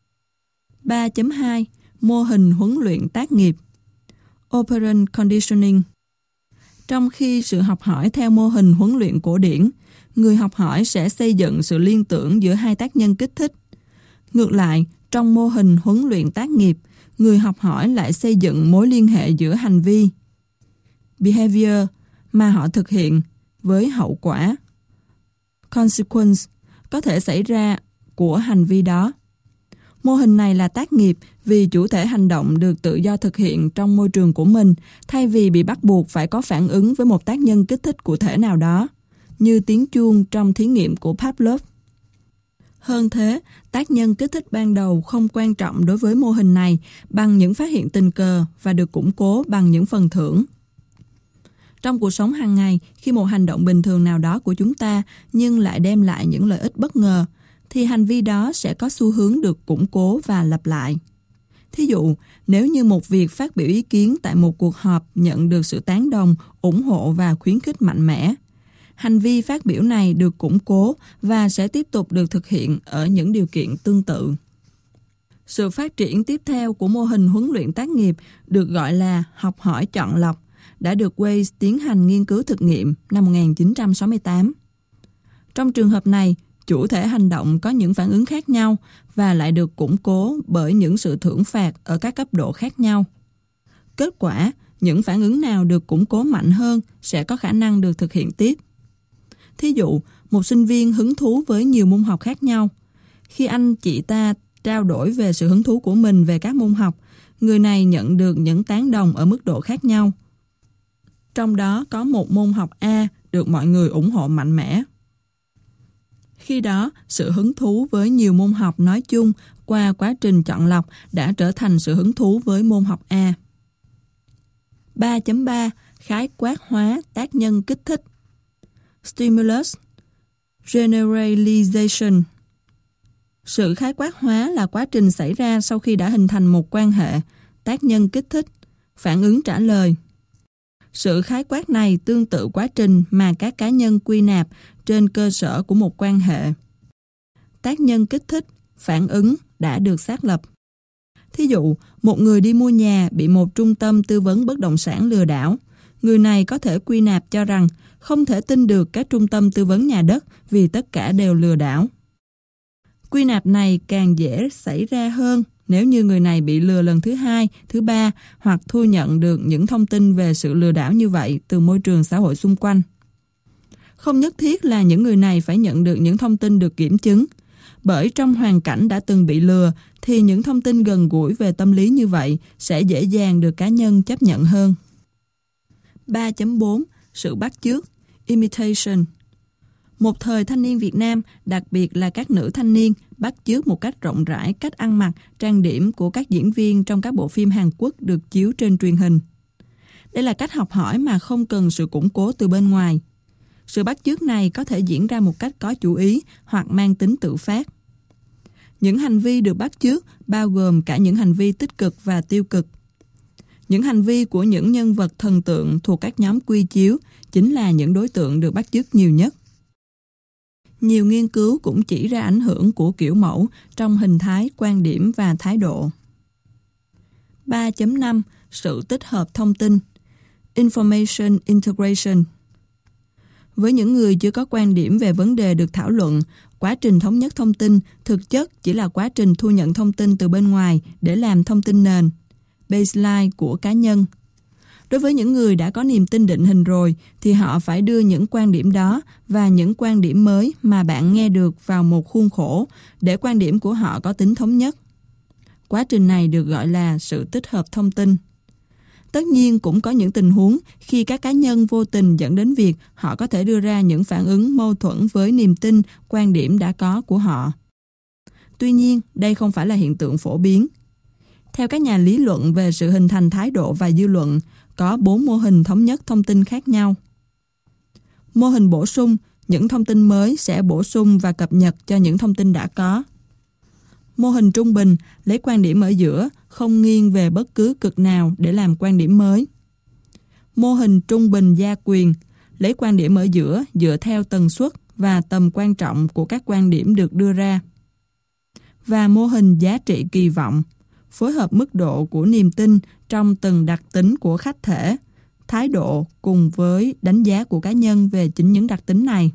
3.2 Mô hình huấn luyện tác nghiệp. Operant Conditioning. Trong khi sự học hỏi theo mô hình huấn luyện cổ điển, người học hỏi sẽ xây dựng sự liên tưởng giữa hai tác nhân kích thích. Ngược lại, trong mô hình huấn luyện tác nghiệp, người học hỏi lại xây dựng mối liên hệ giữa hành vi behavior mà họ thực hiện với hậu quả consequence có thể xảy ra của hành vi đó. Mô hình này là tác nghiệp vì chủ thể hành động được tự do thực hiện trong môi trường của mình thay vì bị bắt buộc phải có phản ứng với một tác nhân kích thích cụ thể nào đó, như tiếng chuông trong thí nghiệm của Pavlov. Hơn thế, tác nhân kích thích ban đầu không quan trọng đối với mô hình này bằng những phát hiện tình cờ và được củng cố bằng những phần thưởng. Trong cuộc sống hàng ngày, khi một hành động bình thường nào đó của chúng ta nhưng lại đem lại những lợi ích bất ngờ, thì hành vi đó sẽ có xu hướng được củng cố và lặp lại. Thí dụ, nếu như một việc phát biểu ý kiến tại một cuộc họp nhận được sự tán đồng, ủng hộ và khuyến khích mạnh mẽ, hành vi phát biểu này được củng cố và sẽ tiếp tục được thực hiện ở những điều kiện tương tự. Sự phát triển tiếp theo của mô hình huấn luyện tác nghiệp được gọi là học hỏi chọn lọc, đã được Weiss tiến hành nghiên cứu thực nghiệm năm 1968. Trong trường hợp này, chủ thể hành động có những phản ứng khác nhau và lại được củng cố bởi những sự thưởng phạt ở các cấp độ khác nhau. Kết quả, những phản ứng nào được củng cố mạnh hơn sẽ có khả năng được thực hiện tiếp. Thí dụ, một sinh viên hứng thú với nhiều môn học khác nhau. Khi anh chị ta trao đổi về sự hứng thú của mình về các môn học, người này nhận được những tán đồng ở mức độ khác nhau. Trong đó có một môn học A được mọi người ủng hộ mạnh mẽ. Khi đó, sự hứng thú với nhiều môn học nói chung qua quá trình chọn lọc đã trở thành sự hứng thú với môn học A. 3.3 Khái quát hóa tác nhân kích thích. Stimulus Generalization. Sự khái quát hóa là quá trình xảy ra sau khi đã hình thành một quan hệ, tác nhân kích thích, phản ứng trả lời. Sự khái quát này tương tự quá trình mà các cá nhân quy nạp trên cơ sở của một quan hệ. Tác nhân kích thích, phản ứng đã được xác lập. Thí dụ, một người đi mua nhà bị một trung tâm tư vấn bất động sản lừa đảo. Người này có thể quy nạp cho rằng không thể tin được các trung tâm tư vấn nhà đất vì tất cả đều lừa đảo. Quy nạp này càng dễ xảy ra hơn nếu như người này bị lừa lần thứ hai, thứ ba hoặc thu nhận được những thông tin về sự lừa đảo như vậy từ môi trường xã hội xung quanh. Không nhất thiết là những người này phải nhận được những thông tin được kiểm chứng, bởi trong hoàn cảnh đã từng bị lừa thì những thông tin gần gũi về tâm lý như vậy sẽ dễ dàng được cá nhân chấp nhận hơn. 3.4 Sự bắt chước, imitation. Một thời thanh niên Việt Nam, đặc biệt là các nữ thanh niên, bắt chước một cách rộng rãi cách ăn mặc, trang điểm của các diễn viên trong các bộ phim Hàn Quốc được chiếu trên truyền hình. Đây là cách học hỏi mà không cần sự củng cố từ bên ngoài. Sự bắt chước này có thể diễn ra một cách có chủ ý hoặc mang tính tự phát. Những hành vi được bắt chước bao gồm cả những hành vi tích cực và tiêu cực. Những hành vi của những nhân vật thần tượng thuộc các nhóm quy chiếu chính là những đối tượng được bắt chước nhiều nhất. Nhiều nghiên cứu cũng chỉ ra ảnh hưởng của kiểu mẫu trong hình thái, quan điểm và thái độ. 3.5 Sự tích hợp thông tin, Information Integration. Với những người chưa có quan điểm về vấn đề được thảo luận, quá trình thống nhất thông tin thực chất chỉ là quá trình thu nhận thông tin từ bên ngoài để làm thông tin nền, baseline của cá nhân. Đối với những người đã có niềm tin định hình rồi thì họ phải đưa những quan điểm đó và những quan điểm mới mà bạn nghe được vào một khuôn khổ để quan điểm của họ có tính thống nhất. Quá trình này được gọi là sự tích hợp thông tin. Tất nhiên cũng có những tình huống khi các cá nhân vô tình dẫn đến việc họ có thể đưa ra những phản ứng mâu thuẫn với niềm tin, quan điểm đã có của họ. Tuy nhiên, đây không phải là hiện tượng phổ biến. Theo các nhà lý luận về sự hình thành thái độ và dư luận, có 4 mô hình thống nhất thông tin khác nhau. Mô hình bổ sung, những thông tin mới sẽ bổ sung và cập nhật cho những thông tin đã có. Mô hình trung bình, lấy quan điểm ở giữa, không nghiêng về bất cứ cực nào để làm quan điểm mới. Mô hình trung bình gia quyền, lấy quan điểm ở giữa dựa theo tần suất và tầm quan trọng của các quan điểm được đưa ra. Và mô hình giá trị kỳ vọng, phối hợp mức độ của niềm tin trong từng đặc tính của khách thể, thái độ cùng với đánh giá của cá nhân về chính những đặc tính này.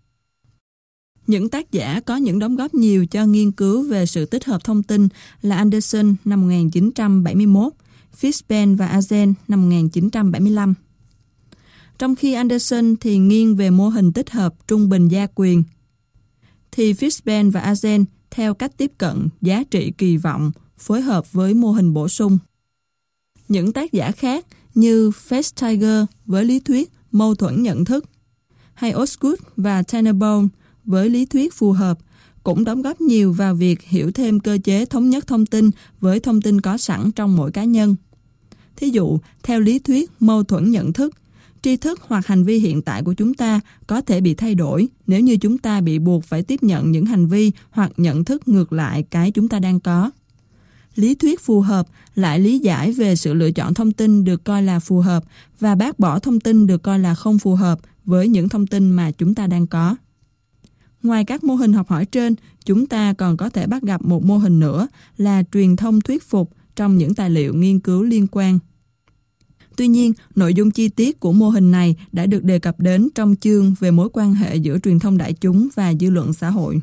Những tác giả có những đóng góp nhiều cho nghiên cứu về sự tích hợp thông tin là Anderson năm 1971, Fishman và Azen năm 1975. Trong khi Anderson thì nghiêng về mô hình tích hợp trung bình gia quyền, thì Fishman và Azen theo cách tiếp cận giá trị kỳ vọng phối hợp với mô hình bổ sung. Những tác giả khác như Festiger với lý thuyết mâu thuẫn nhận thức, hay Osgood và Tenenbaum với lý thuyết phù hợp cũng đóng góp nhiều vào việc hiểu thêm cơ chế thống nhất thông tin với thông tin có sẵn trong mỗi cá nhân. Thí dụ, theo lý thuyết mâu thuẫn nhận thức, tri thức hoặc hành vi hiện tại của chúng ta có thể bị thay đổi nếu như chúng ta bị buộc phải tiếp nhận những hành vi hoặc nhận thức ngược lại cái chúng ta đang có. Lý thuyết phù hợp lại lý giải về sự lựa chọn thông tin được coi là phù hợp và bác bỏ thông tin được coi là không phù hợp với những thông tin mà chúng ta đang có. Ngoài các mô hình học hỏi trên, chúng ta còn có thể bắt gặp một mô hình nữa là truyền thông thuyết phục trong những tài liệu nghiên cứu liên quan. Tuy nhiên, nội dung chi tiết của mô hình này đã được đề cập đến trong chương về mối quan hệ giữa truyền thông đại chúng và dư luận xã hội.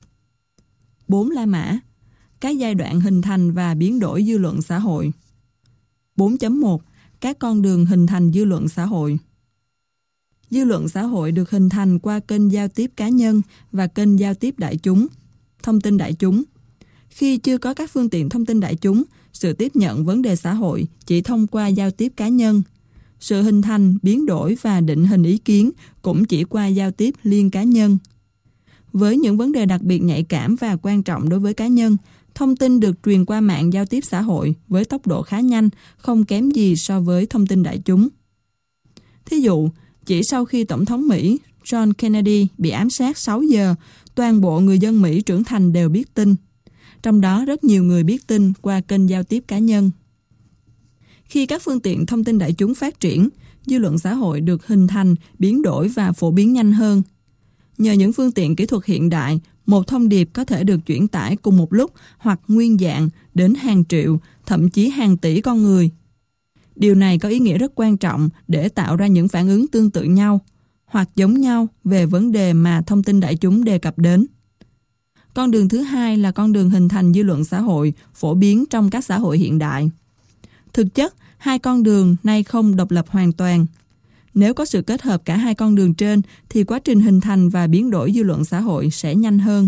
4 La Mã. Các giai đoạn hình thành và biến đổi dư luận xã hội. 4.1. các con đường hình thành dư luận xã hội. Dư luận xã hội được hình thành qua kênh giao tiếp cá nhân và kênh giao tiếp đại chúng, thông tin đại chúng. Khi chưa có các phương tiện thông tin đại chúng, sự tiếp nhận vấn đề xã hội chỉ thông qua giao tiếp cá nhân. Sự hình thành, biến đổi và định hình ý kiến cũng chỉ qua giao tiếp liên cá nhân. Với những vấn đề đặc biệt nhạy cảm và quan trọng đối với cá nhân, thông tin được truyền qua mạng giao tiếp xã hội với tốc độ khá nhanh, không kém gì so với thông tin đại chúng. Thí dụ, chỉ sau khi Tổng thống Mỹ John Kennedy bị ám sát 6 giờ, toàn bộ người dân Mỹ trưởng thành đều biết tin. Trong đó rất nhiều người biết tin qua kênh giao tiếp cá nhân. Khi các phương tiện thông tin đại chúng phát triển, dư luận xã hội được hình thành, biến đổi và phổ biến nhanh hơn. Nhờ những phương tiện kỹ thuật hiện đại, một thông điệp có thể được chuyển tải cùng một lúc hoặc nguyên dạng đến hàng triệu, thậm chí hàng tỷ con người. Điều này có ý nghĩa rất quan trọng để tạo ra những phản ứng tương tự nhau hoặc giống nhau về vấn đề mà thông tin đại chúng đề cập đến. Con đường thứ hai là con đường hình thành dư luận xã hội phổ biến trong các xã hội hiện đại. Thực chất, hai con đường nay không độc lập hoàn toàn. Nếu có sự kết hợp cả hai con đường trên thì quá trình hình thành và biến đổi dư luận xã hội sẽ nhanh hơn.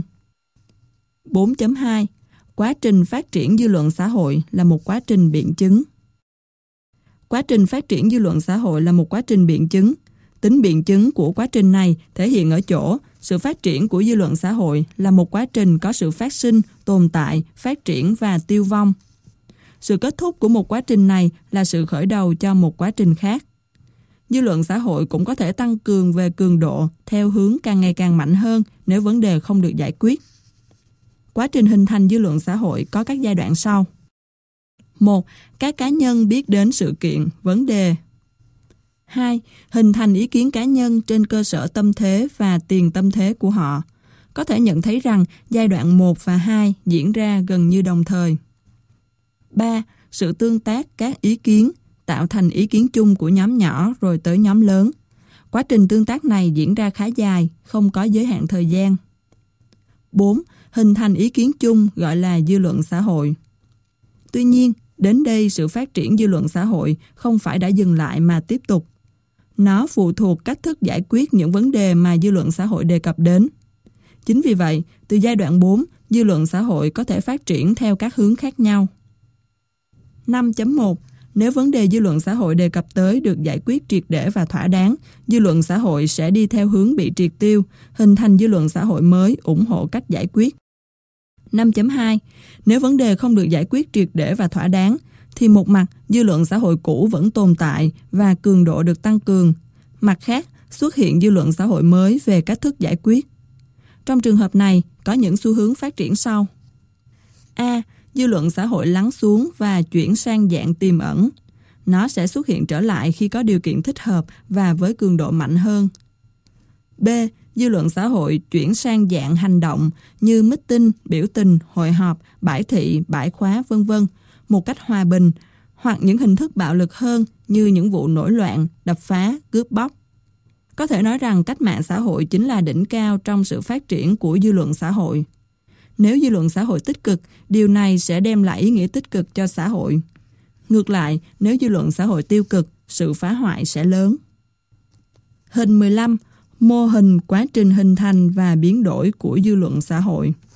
4.2. Quá trình phát triển dư luận xã hội là một quá trình biện chứng. Quá trình phát triển dư luận xã hội là một quá trình biện chứng. Tính biện chứng của quá trình này thể hiện ở chỗ sự phát triển của dư luận xã hội là một quá trình có sự phát sinh, tồn tại, phát triển và tiêu vong. Sự kết thúc của một quá trình này là sự khởi đầu cho một quá trình khác. Dư luận xã hội cũng có thể tăng cường về cường độ theo hướng càng ngày càng mạnh hơn nếu vấn đề không được giải quyết. Quá trình hình thành dư luận xã hội có các giai đoạn sau. 1. Các cá nhân biết đến sự kiện, vấn đề. 2. Hình thành ý kiến cá nhân trên cơ sở tâm thế và tiền tâm thế của họ. Có thể nhận thấy rằng giai đoạn 1 và 2 diễn ra gần như đồng thời. 3. Sự tương tác các ý kiến tạo thành ý kiến chung của nhóm nhỏ rồi tới nhóm lớn. Quá trình tương tác này diễn ra khá dài, không có giới hạn thời gian. 4. Hình thành ý kiến chung gọi là dư luận xã hội. Tuy nhiên, đến đây sự phát triển dư luận xã hội không phải đã dừng lại mà tiếp tục. Nó phụ thuộc cách thức giải quyết những vấn đề mà dư luận xã hội đề cập đến. Chính vì vậy, từ giai đoạn 4, dư luận xã hội có thể phát triển theo các hướng khác nhau. 5.1. Nếu vấn đề dư luận xã hội đề cập tới được giải quyết triệt để và thỏa đáng, dư luận xã hội sẽ đi theo hướng bị triệt tiêu, hình thành dư luận xã hội mới ủng hộ cách giải quyết. 5.2. Nếu vấn đề không được giải quyết triệt để và thỏa đáng, thì một mặt dư luận xã hội cũ vẫn tồn tại và cường độ được tăng cường. Mặt khác, xuất hiện dư luận xã hội mới về cách thức giải quyết. Trong trường hợp này, có những xu hướng phát triển sau. A. Dư luận xã hội lắng xuống và chuyển sang dạng tiềm ẩn. Nó sẽ xuất hiện trở lại khi có điều kiện thích hợp và với cường độ mạnh hơn. B. Dư luận xã hội chuyển sang dạng hành động như meeting, biểu tình, hội họp, bãi thị, bãi khóa, v.v. một cách hòa bình, hoặc những hình thức bạo lực hơn như những vụ nổi loạn, đập phá, cướp bóc. Có thể nói rằng cách mạng xã hội chính là đỉnh cao trong sự phát triển của dư luận xã hội. Nếu dư luận xã hội tích cực, điều này sẽ đem lại ý nghĩa tích cực cho xã hội. Ngược lại, nếu dư luận xã hội tiêu cực, sự phá hoại sẽ lớn. Hình 15. Mô hình quá trình hình thành và biến đổi của dư luận xã hội.